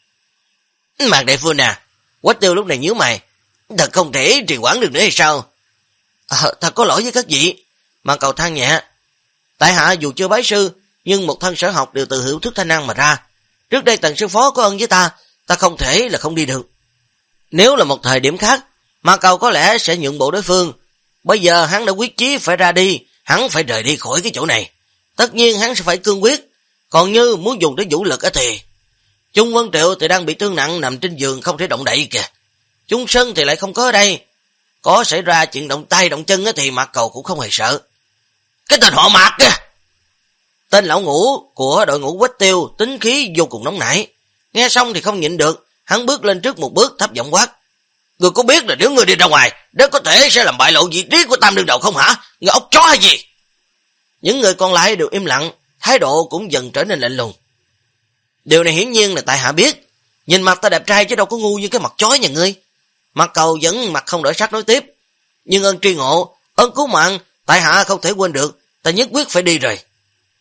Speaker 1: Mạc đại phu nè, Quách Tiêu lúc này nhíu mày, thật không thể trì hoãn được nữa hay sao? Thật có lỗi với các vị. Mạc Cầu than nhẹ, tại hạ dù chưa bái sư, nhưng một thân sở học đều từ Hiểu Thức Thanh Năng mà ra. Trước đây Tần sư phó có ơn với ta không thể là không đi được. Nếu là một thời điểm khác, Mạc Cầu có lẽ sẽ nhượng bộ đối phương. Bây giờ hắn đã quyết chí phải ra đi, hắn phải rời đi khỏi cái chỗ này. Tất nhiên hắn sẽ phải cương quyết, còn như muốn dùng đến vũ lực thì Trung Vân Triệu thì đang bị thương nặng nằm trên giường không thể động đậy kìa. Trung Sơn thì lại không có ở đây. Có xảy ra chuyện động tay động chân thì Mạc Cầu cũng không hề sợ. Cái tên họ Mạc kìa. Tên lão ngũ của đội ngũ Quách Tiêu tính khí vô cùng nóng nảy. Nghe xong thì không nhịn được, hắn bước lên trước một bước thấp giọng quát. Người có biết là nếu người đi ra ngoài, đó có thể sẽ làm bại lộ vị trí của Tam đương đầu không hả? Người ốc chó hay gì? Những người còn lại đều im lặng, thái độ cũng dần trở nên lạnh lùng. Điều này hiển nhiên là tại hạ biết. Nhìn mặt ta đẹp trai chứ đâu có ngu như cái mặt chói nhà ngươi. Mạc Cầu vẫn mặt không đổi sắc nói tiếp. Nhưng ơn tri ngộ, ơn cứu mạng, tại hạ không thể quên được, ta nhất quyết phải đi rồi.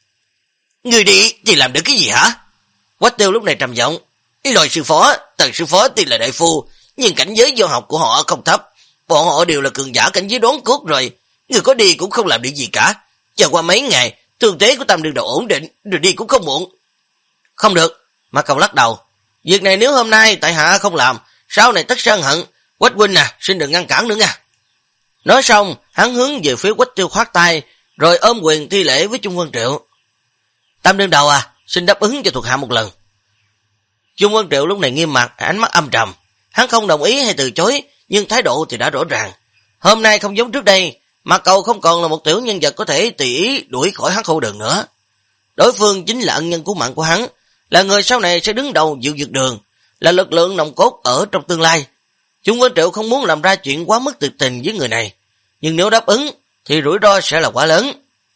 Speaker 1: Người đi thì làm được cái gì hả? Quách Tiêu lúc này trầm giọng. Lời sư phó, Tần sư phó tuy là đại phu, nhưng cảnh giới vô học của họ không thấp. Bọn họ đều là cường giả cảnh giới đốn cốt rồi. Người có đi cũng không làm được gì cả. Chờ qua mấy ngày, thương thế của Tam đương đầu ổn định, rồi đi cũng không muộn. Không được, Mạc Cầu lắc đầu. Việc này nếu hôm nay tại hạ không làm, sau này tất sơn hận. Quách huynh nè, xin đừng ngăn cản nữa nha. Nói xong, hắn hướng về phía Quách Tiêu khoát tay, rồi ôm quyền thi lễ với Trung Vân Triệu. Tam đương đầu xin đáp ứng cho thuộc hạ một lần. Trung Vân Triệu lúc này nghiêm mặt, ánh mắt âm trầm. Hắn không đồng ý hay từ chối, nhưng thái độ thì đã rõ ràng. Hôm nay không giống trước đây, Mạc Cầu không còn là một tiểu nhân vật có thể tùy ý đuổi khỏi hắn khâu đường nữa. Đối phương chính là ân nhân cứu mạng của hắn, là người sau này sẽ đứng đầu dịu dược đường, là lực lượng nòng cốt ở trong tương lai. Trung Vân Triệu không muốn làm ra chuyện quá mức tuyệt tình với người này, nhưng nếu đáp ứng thì rủi ro sẽ là quá lớn.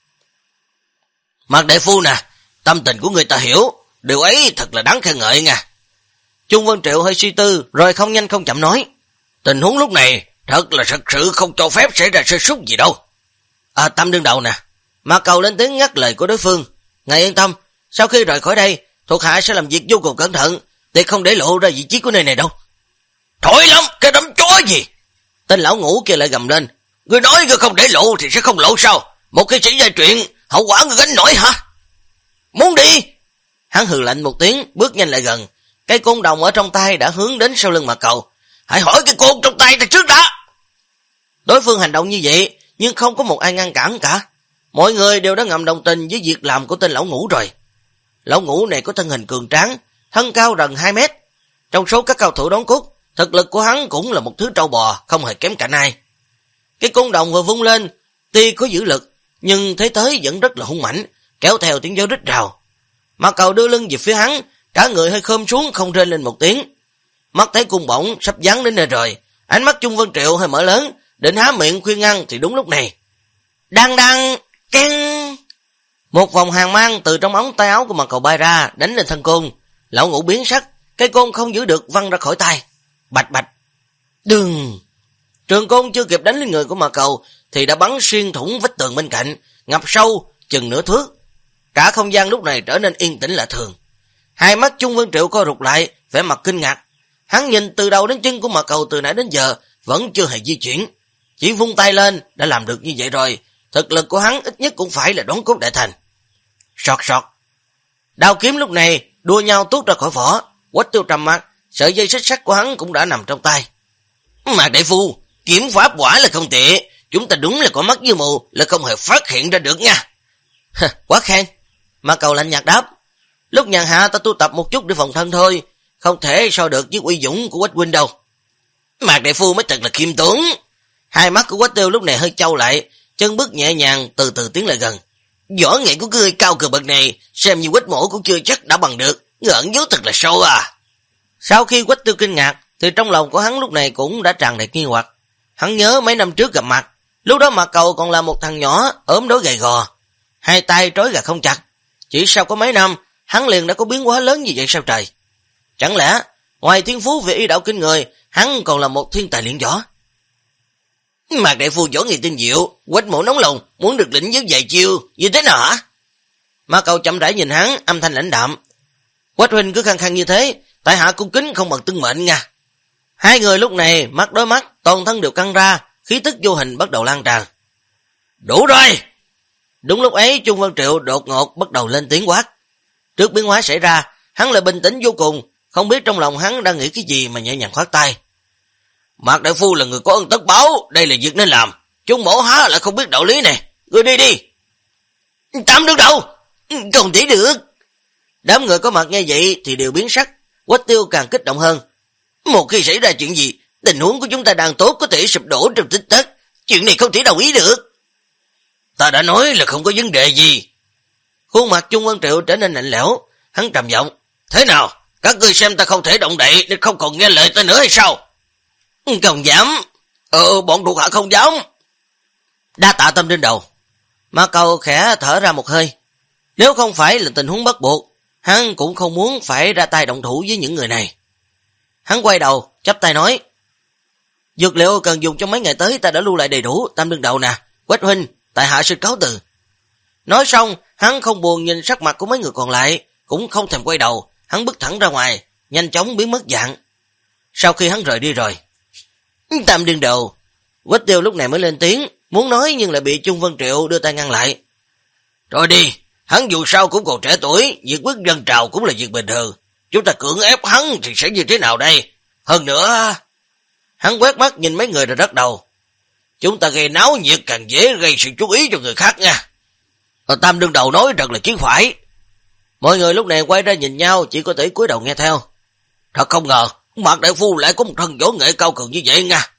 Speaker 1: Mạc đại phu nè, tâm tình của người ta hiểu, điều ấy thật là đáng khen ngợi nha. Trung Vân Triệu hơi suy tư, rồi không nhanh không chậm nói. Tình huống lúc này thật sự không cho phép xảy ra sơ suất gì đâu. Tam đương đầu nè. Mạc Cầu lên tiếng ngắt lời của đối phương. Ngài yên tâm, sau khi rời khỏi đây, thuộc hạ sẽ làm việc vô cùng cẩn thận, để không để lộ ra vị trí của nơi này đâu. Thổi lắm, cái đám chó gì? Tên lão ngũ kia lại gầm lên. Người nói người không để lộ thì sẽ không lộ sao? Một khi xảy ra chuyện, hậu quả người gánh nổi hả? Muốn đi? Hắn hừ lạnh một tiếng, bước nhanh lại gần. Cây côn đồng ở trong tay đã hướng đến sau lưng Mạc Cầu. Hãy hỏi cái côn trong tay ta trước đã. Đối phương hành động như vậy, nhưng không có một ai ngăn cản cả. Mọi người đều đã ngầm đồng tình với việc làm của tên lão ngũ rồi. Lão ngũ này có thân hình cường tráng, thân cao gần 2 mét. Trong số các cao thủ đón cốt, thực lực của hắn cũng là một thứ trâu bò, không hề kém cạnh ai. Cái côn đồng vừa vung lên, tuy có dữ lực, nhưng thế tới vẫn rất là hung mãnh, kéo theo tiếng gió rít rào. Mạc Cầu đưa lưng về phía hắn, cả người hơi khom xuống không rên lên một tiếng. Mắt thấy cung bổng sắp giáng đến nơi rồi, ánh mắt Trung Vân Triệu hơi mở lớn, định há miệng khuyên ngăn thì đúng lúc này. Đang keng. Một vòng hàng mang từ trong ống tay áo của Mạc Cầu bay ra, đánh lên thân côn. Lão ngũ biến sắc, cây côn không giữ được văng ra khỏi tay. Bạch bạch. Đừng. Trường côn chưa kịp đánh lên người của Mạc Cầu thì đã bắn xuyên thủng vách tường bên cạnh, ngập sâu chừng nửa thước. Cả không gian lúc này trở nên yên tĩnh lạ thường. Hai mắt Trung Vân Triệu co rụt lại, vẻ mặt kinh ngạc. Hắn nhìn từ đầu đến chân của Mạc Cầu từ nãy đến giờ vẫn chưa hề di chuyển, chỉ vung tay lên đã làm được như vậy rồi. Thực lực của hắn ít nhất cũng phải là đón cốt đại thành. Sọt sọt. Đao kiếm lúc này đua nhau tuốt ra khỏi vỏ. Quách Tiêu trầm mặt, sợi dây xích sắt của hắn cũng đã nằm trong tay. Mạc đại phu, kiếm pháp quả là không tệ, chúng ta đúng là có mắt như mù, là không hề phát hiện ra được nha. Quá khen. Mạc Cầu lạnh nhạt đáp. Lúc nhàn hạ ta tu tập một chút để phòng thân thôi, không thể so được với uy dũng của Quách huynh đâu. Mạc đại phu mới thật là khiêm tốn. Hai mắt của Quách Tiêu lúc này hơi trâu lại, chân bước nhẹ nhàng từ từ tiến lại gần. Võ nghệ của ngươi cao cường bậc này, xem như Quách mổ cũng chưa chắc đã bằng được, ngươi ẩn giấu thật là sâu à. Sau khi Quách Tiêu kinh ngạc, thì trong lòng của hắn lúc này cũng đã tràn đầy nghi hoặc. Hắn nhớ mấy năm trước gặp mặt, lúc đó Mạc Cầu còn là một thằng nhỏ ốm đói gầy gò. hai tay trói gà không chặt. Chỉ sau có mấy năm, hắn liền đã có biến hóa lớn như vậy sao trời? Chẳng lẽ, ngoài thiên phú về y đạo kinh người, hắn còn là một thiên tài luyện võ? Mạc đại phu võ nghệ tinh diệu, Quách Mộ nóng lòng, muốn được lĩnh giới vài chiêu, như thế nào hả? Mạc Cầu chậm rãi nhìn hắn, âm thanh lãnh đạm. Quách huynh cứ khăng khăng như thế, tại hạ cung kính không bằng tuân mệnh nha. Hai người lúc này mắt đối mắt, toàn thân đều căng ra, khí tức vô hình bắt đầu lan tràn. Đủ rồi! Đúng lúc ấy, Trung Vân Triệu đột ngột bắt đầu lên tiếng quát. Trước biến hóa xảy ra, hắn lại bình tĩnh vô cùng, không biết trong lòng hắn đang nghĩ cái gì mà nhẹ nhàng khoát tay. Mạc đại phu là người có ơn tất báo, đây là việc nên làm. Trung mổ há lại không biết đạo lý này, ngươi đi đi. Tam đứng đầu, không thể được. Đám người có mặt nghe vậy thì đều biến sắc, Quách Tiêu càng kích động hơn. Một khi xảy ra chuyện gì, tình huống của chúng ta đang tốt có thể sụp đổ trong tích tắc, chuyện này không thể đồng ý được. Ta đã nói là không có vấn đề gì. Khuôn mặt Trung Vân Triệu trở nên lạnh lẽo, hắn trầm giọng. Thế nào, các ngươi xem ta không thể động đậy nên không còn nghe lời ta nữa hay sao? Không dám. Bọn thuộc hạ không dám. Đa tạ Tâm Đinh đầu. Mạc Cầu khẽ thở ra một hơi. Nếu không phải là tình huống bắt buộc, hắn cũng không muốn phải ra tay động thủ với những người này. Hắn quay đầu, chắp tay nói. Dược liệu cần dùng trong mấy ngày tới ta đã lưu lại đầy đủ, Tam Đương đầu nè, Quách huynh, tại hạ xin cáo từ. Nói xong, hắn không buồn nhìn sắc mặt của mấy người còn lại, cũng không thèm quay đầu, hắn bước thẳng ra ngoài, nhanh chóng biến mất dạng. Sau khi hắn rời đi rồi, Tam Đương đầu, Quách Tiêu lúc này mới lên tiếng, muốn nói nhưng lại bị Trung Vân Triệu đưa tay ngăn lại. Rồi đi, hắn dù sao cũng còn trẻ tuổi, việc quyết dân trào cũng là việc bình thường. Chúng ta cưỡng ép hắn thì sẽ như thế nào đây? Hơn nữa, hắn quét mắt nhìn mấy người rồi lắc đầu. Chúng ta gây náo nhiệt càng dễ gây sự chú ý cho người khác nha. Tam Đương đầu nói thật là chí phải. Mọi người lúc này quay ra nhìn nhau, chỉ có thể cúi đầu nghe theo. Thật không ngờ, Mạc đại phu lại có một thân võ nghệ cao cường như vậy nha.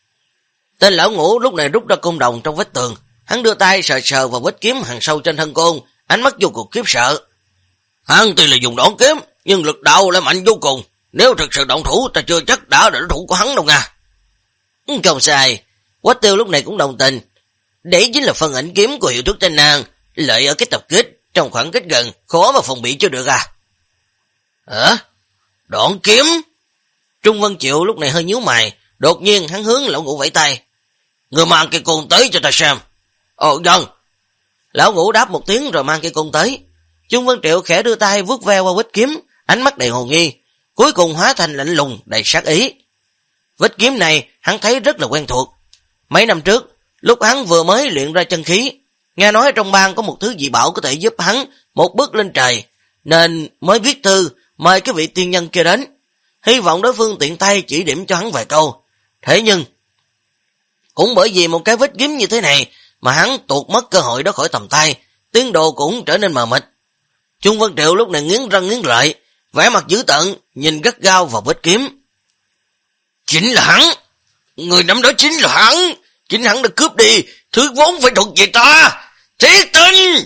Speaker 1: Tên lão Ngũ lúc này rút ra côn đồng trong vách tường, hắn đưa tay sờ sờ vào vết kiếm hàng sâu trên thân côn, ánh mắt vô cùng khiếp sợ. Hắn tuy là dùng đòn kiếm, nhưng lực đạo lại mạnh vô cùng. Nếu thực sự động thủ, ta chưa chắc đã là đối thủ của hắn đâu nha. Không sai, Quách Tiêu lúc này cũng đồng tình. Đấy chính là phần ảnh kiếm của hiệu thuốc Thanh Nang, lợi ở cái tập kích, trong khoảng cách gần, khó mà phòng bị cho được à. Hả? Đòn kiếm? Trung Vân Triệu lúc này hơi nhíu mày, đột nhiên hắn hướng lão Ngũ vẫy tay. Người mang cây côn tới cho ta xem. Vâng. Lão Ngũ đáp một tiếng rồi mang cây côn tới. Trung Vân Triệu khẽ đưa tay vuốt ve qua vết kiếm, ánh mắt đầy hồ nghi, cuối cùng hóa thành lạnh lùng đầy sát ý. Vết kiếm này hắn thấy rất là quen thuộc. Mấy năm trước, lúc hắn vừa mới luyện ra chân khí, nghe nói trong bang có một thứ dị bảo có thể giúp hắn một bước lên trời, nên mới viết thư mời cái vị tiên nhân kia đến, hy vọng đối phương tiện tay chỉ điểm cho hắn vài câu. Thế nhưng, cũng bởi vì một cái vết kiếm như thế này mà hắn tuột mất cơ hội đó khỏi tầm tay, tiến độ cũng trở nên mờ mịt. Trung Vân Triệu lúc này nghiến răng nghiến lợi, vẻ mặt dữ tợn, nhìn gắt gao vào vết kiếm. Chính là hắn! Người nắm đó chính là hắn! Chính hắn đã cướp đi thứ vốn phải thuộc về ta! Thiết Tinh!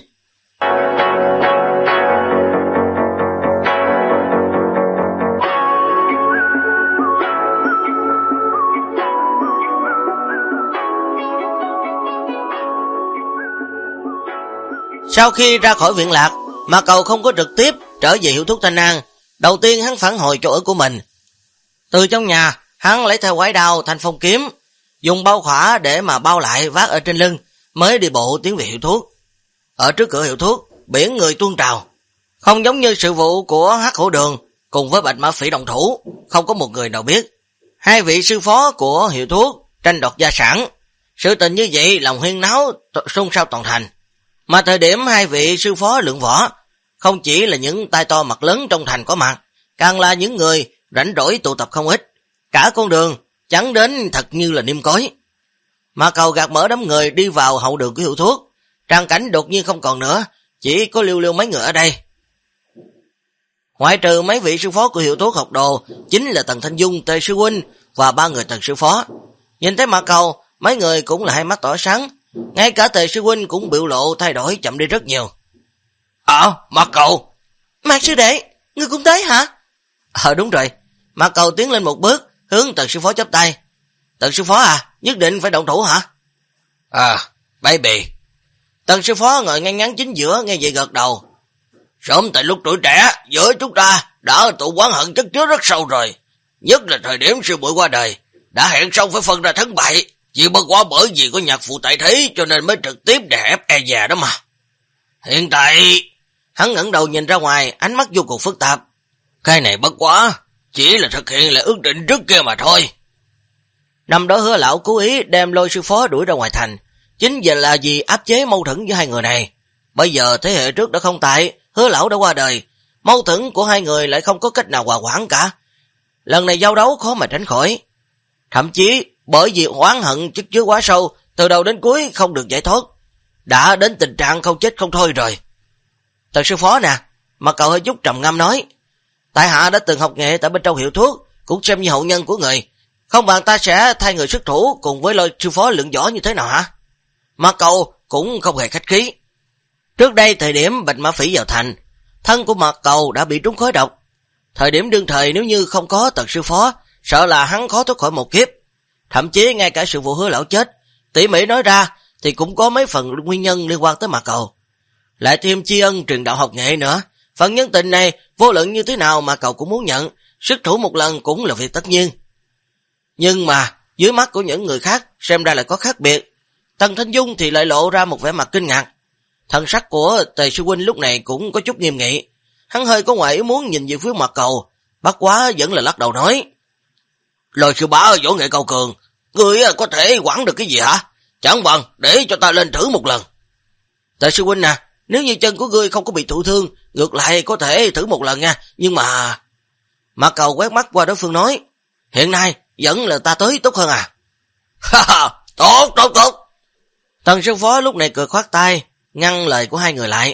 Speaker 1: Sau khi ra khỏi viện lạc, Mạc Cầu không có trực tiếp trở về hiệu thuốc Thanh Nang. Đầu tiên hắn phản hồi chỗ ở của mình. Từ trong nhà, hắn lấy theo quái đao thanh phong kiếm, dùng bao khỏa để mà bao lại vác ở trên lưng, mới đi bộ tiến về hiệu thuốc. Ở trước cửa hiệu thuốc, biển người tuôn trào. Không giống như sự vụ của Hắc Hổ Đường cùng với Bạch Mã Phỉ đồng thủ, không có một người nào biết. Hai vị sư phó của hiệu thuốc tranh đoạt gia sản. Sự tình như vậy lòng huyên náo xôn xao toàn thành. Mà thời điểm hai vị sư phó lượng võ, không chỉ là những tay to mặt lớn trong thành có mặt, càng là những người rảnh rỗi tụ tập không ít. Cả con đường chẳng đến thật như là niêm cối. Mạc Cầu gạt mở đám người đi vào hậu đường của hiệu thuốc. Tràng cảnh đột nhiên không còn nữa, chỉ có liêu mấy người ở đây. Ngoại trừ mấy vị sư phó của hiệu thuốc học đồ, chính là Tần Thanh Dung, Tề sư huynh và ba người Tần sư phó. Nhìn thấy Mạc Cầu, mấy người cũng là hai mắt tỏa sáng. Ngay cả Tề sư huynh cũng biểu lộ thay đổi chậm đi rất nhiều. Mạc Cầu. Mạc sư đệ, ngươi cũng tới hả? Đúng rồi. Mạc Cầu tiến lên một bước, hướng Tần sư phó chắp tay. Tần sư phó à, nhất định phải động thủ hả? Baby. Tần sư phó ngồi ngay ngắn chính giữa nghe vậy gật đầu. Sớm tại lúc tuổi trẻ, giữa chúng ta đã tụ oán hận chất chứa rất sâu rồi. Nhất là thời điểm sư muội qua đời, đã hẹn xong phải phân ra thắng bại. Chỉ bất quá bởi vì có nhạc phụ tại thế cho nên mới trực tiếp đè ép e già đó mà. Hiện tại, hắn ngẩng đầu nhìn ra ngoài, ánh mắt vô cùng phức tạp. Cái này bất quá, chỉ là thực hiện lại ước định trước kia mà thôi. Năm đó Hứa lão cố ý đem Lôi sư phó đuổi ra ngoài thành, chính là vì áp chế mâu thuẫn với hai người này. Bây giờ thế hệ trước đã không tại, Hứa lão đã qua đời, mâu thuẫn của hai người lại không có cách nào hòa hoãn cả. Lần này giao đấu khó mà tránh khỏi. Thậm chí bởi vì oán hận chất chứa quá sâu, từ đầu đến cuối không được giải thoát, đã đến tình trạng không chết không thôi rồi. Tần sư phó nè, mà cậu hơi chút trầm ngâm nói, tại hạ đã từng học nghệ tại bên trong hiệu thuốc, cũng xem như hậu nhân của người. Không bằng ta sẽ thay người xuất thủ cùng với Lôi sư phó lượng võ như thế nào hả? Mà cậu cũng không hề khách khí. Trước đây thời điểm Bạch Mã Phỉ vào thành, thân của Mạc Cầu đã bị trúng khói độc. Thời điểm đương thời nếu như không có Tần sư phó, sợ là hắn khó thoát khỏi một kiếp. Thậm chí ngay cả sự vụ Hứa lão chết, tỉ mỉ nói ra thì cũng có mấy phần nguyên nhân liên quan tới Mạc Cầu. Lại thêm tri ân truyền đạo học nghệ nữa, phần nhân tình này vô luận như thế nào Mạc Cầu cũng muốn nhận, xuất thủ một lần cũng là việc tất nhiên. Nhưng mà dưới mắt của những người khác xem ra lại có khác biệt. Tần Thanh Dung thì lại lộ ra một vẻ mặt kinh ngạc. Thần sắc của Tề sư huynh lúc này cũng có chút nghiêm nghị. Hắn hơi có ngoài ý muốn nhìn về phía Mạc Cầu, bất quá vẫn là lắc đầu nói, Lôi sư bá võ nghệ cao cường, ngươi có thể quản được cái gì hả? Chẳng bằng để cho ta lên thử một lần. Tề sư huynh nè, nếu như chân của ngươi không có bị thụ thương, ngược lại có thể thử một lần nha, nhưng mà... Mạc Cầu quét mắt qua đối phương nói, hiện nay vẫn là ta tới tốt hơn à? Ha tốt. Tần sư phó lúc này cười khoát tay, ngăn lời của hai người lại.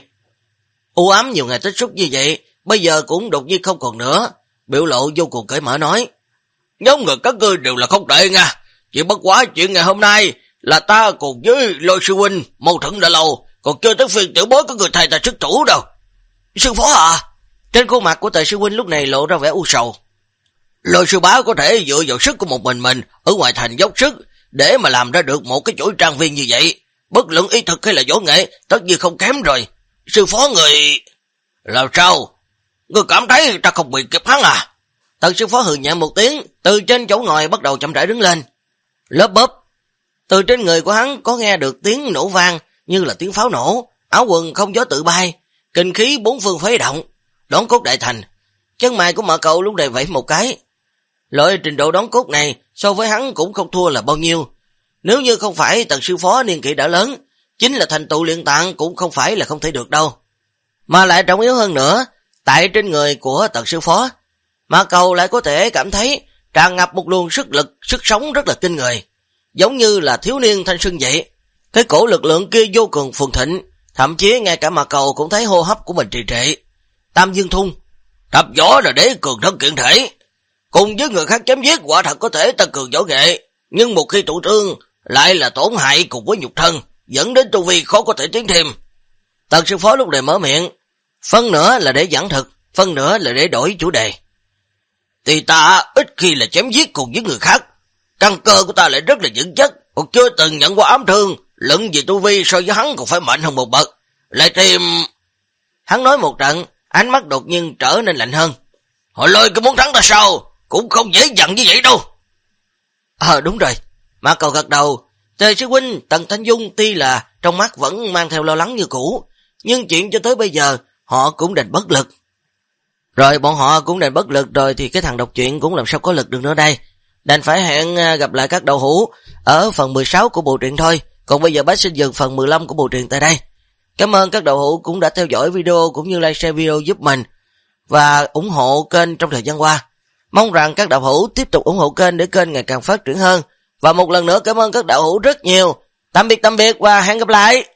Speaker 1: U ám nhiều ngày tích xúc như vậy, bây giờ cũng đột nhiên không còn nữa. Biểu lộ vô cùng cởi mở nói, nhóm người các ngươi đều là không tệ nha, chỉ bất quá chuyện ngày hôm nay là ta cùng với Lôi sư huynh mâu thuẫn đã lâu, còn chưa tới phiên tiểu bối của người thầy ta xuất thủ đâu. Sư phó à? Trên khuôn mặt của Tề sư huynh lúc này lộ ra vẻ u sầu. Lôi sư bá có thể dựa vào sức của một mình ở ngoài thành dốc sức để mà làm ra được một cái chuỗi trang viên như vậy, bất luận ý thực hay là võ nghệ tất nhiên không kém rồi. Sư phó người... Làm sao? Ngươi cảm thấy ta không bị kịp hắn à? Tần sư phó hừ nhẹ một tiếng, từ trên chỗ ngồi bắt đầu chậm rãi đứng lên. Lớp bóp, từ trên người của hắn có nghe được tiếng nổ vang như là tiếng pháo nổ, áo quần không gió tự bay, kinh khí bốn phương khuấy động, đón cốt đại thành. Chân mày của Mạc Cầu lúc này vẫy một cái. Loại trình độ đón cốt này so với hắn cũng không thua là bao nhiêu. Nếu như không phải Tần sư phó niên kỷ đã lớn, chính là thành tựu luyện tạng cũng không phải là không thể được đâu. Mà lại trọng yếu hơn nữa, tại trên người của Tần sư phó, Mạc Cầu lại có thể cảm thấy tràn ngập một luồng sức lực, sức sống rất là kinh người, giống như là thiếu niên thanh xuân vậy. Cái cổ lực lượng kia vô cùng phồn thịnh, thậm chí ngay cả Mạc Cầu cũng thấy hô hấp của mình trì trệ. Tam Dương Thung, tập võ là để cường thân kiện thể, cùng với người khác chém giết quả thật có thể tăng cường võ nghệ, nhưng một khi tụ thương lại là tổn hại cùng với nhục thân, dẫn đến tu vi khó có thể tiến thêm. Tần sư phó lúc này mở miệng, phân nửa là để giảng thực, phân nửa là để đổi chủ đề. Thì ta ít khi là chém giết cùng với người khác, căn cơ của ta lại rất là vững chắc, còn chưa từng nhận qua ám thương, luận về tu vi so với hắn còn phải mạnh hơn một bậc. Lại thêm... Hắn nói một trận, ánh mắt đột nhiên trở nên lạnh hơn. Họ Lôi cứ muốn thắng ta sao? Cũng không dễ dàng như vậy đâu. Đúng rồi. Mạc Cầu gật đầu. Tề sư huynh, Tần Thanh Dung tuy là trong mắt vẫn mang theo lo lắng như cũ, nhưng chuyện cho tới bây giờ họ cũng đành bất lực. Rồi bọn họ cũng đành bất lực rồi thì cái thằng đọc truyện cũng làm sao có lực được nữa đây. Đành phải hẹn gặp lại các đầu hữu ở phần 16 của bộ truyện thôi. Còn bây giờ bác xin dừng phần 15 của bộ truyện tại đây. Cảm ơn các đầu hữu cũng đã theo dõi video cũng như like share video giúp mình và ủng hộ kênh trong thời gian qua. Mong rằng các đạo hữu tiếp tục ủng hộ kênh để kênh ngày càng phát triển hơn. Và một lần nữa cảm ơn các đạo hữu rất nhiều. Tạm biệt và hẹn gặp lại.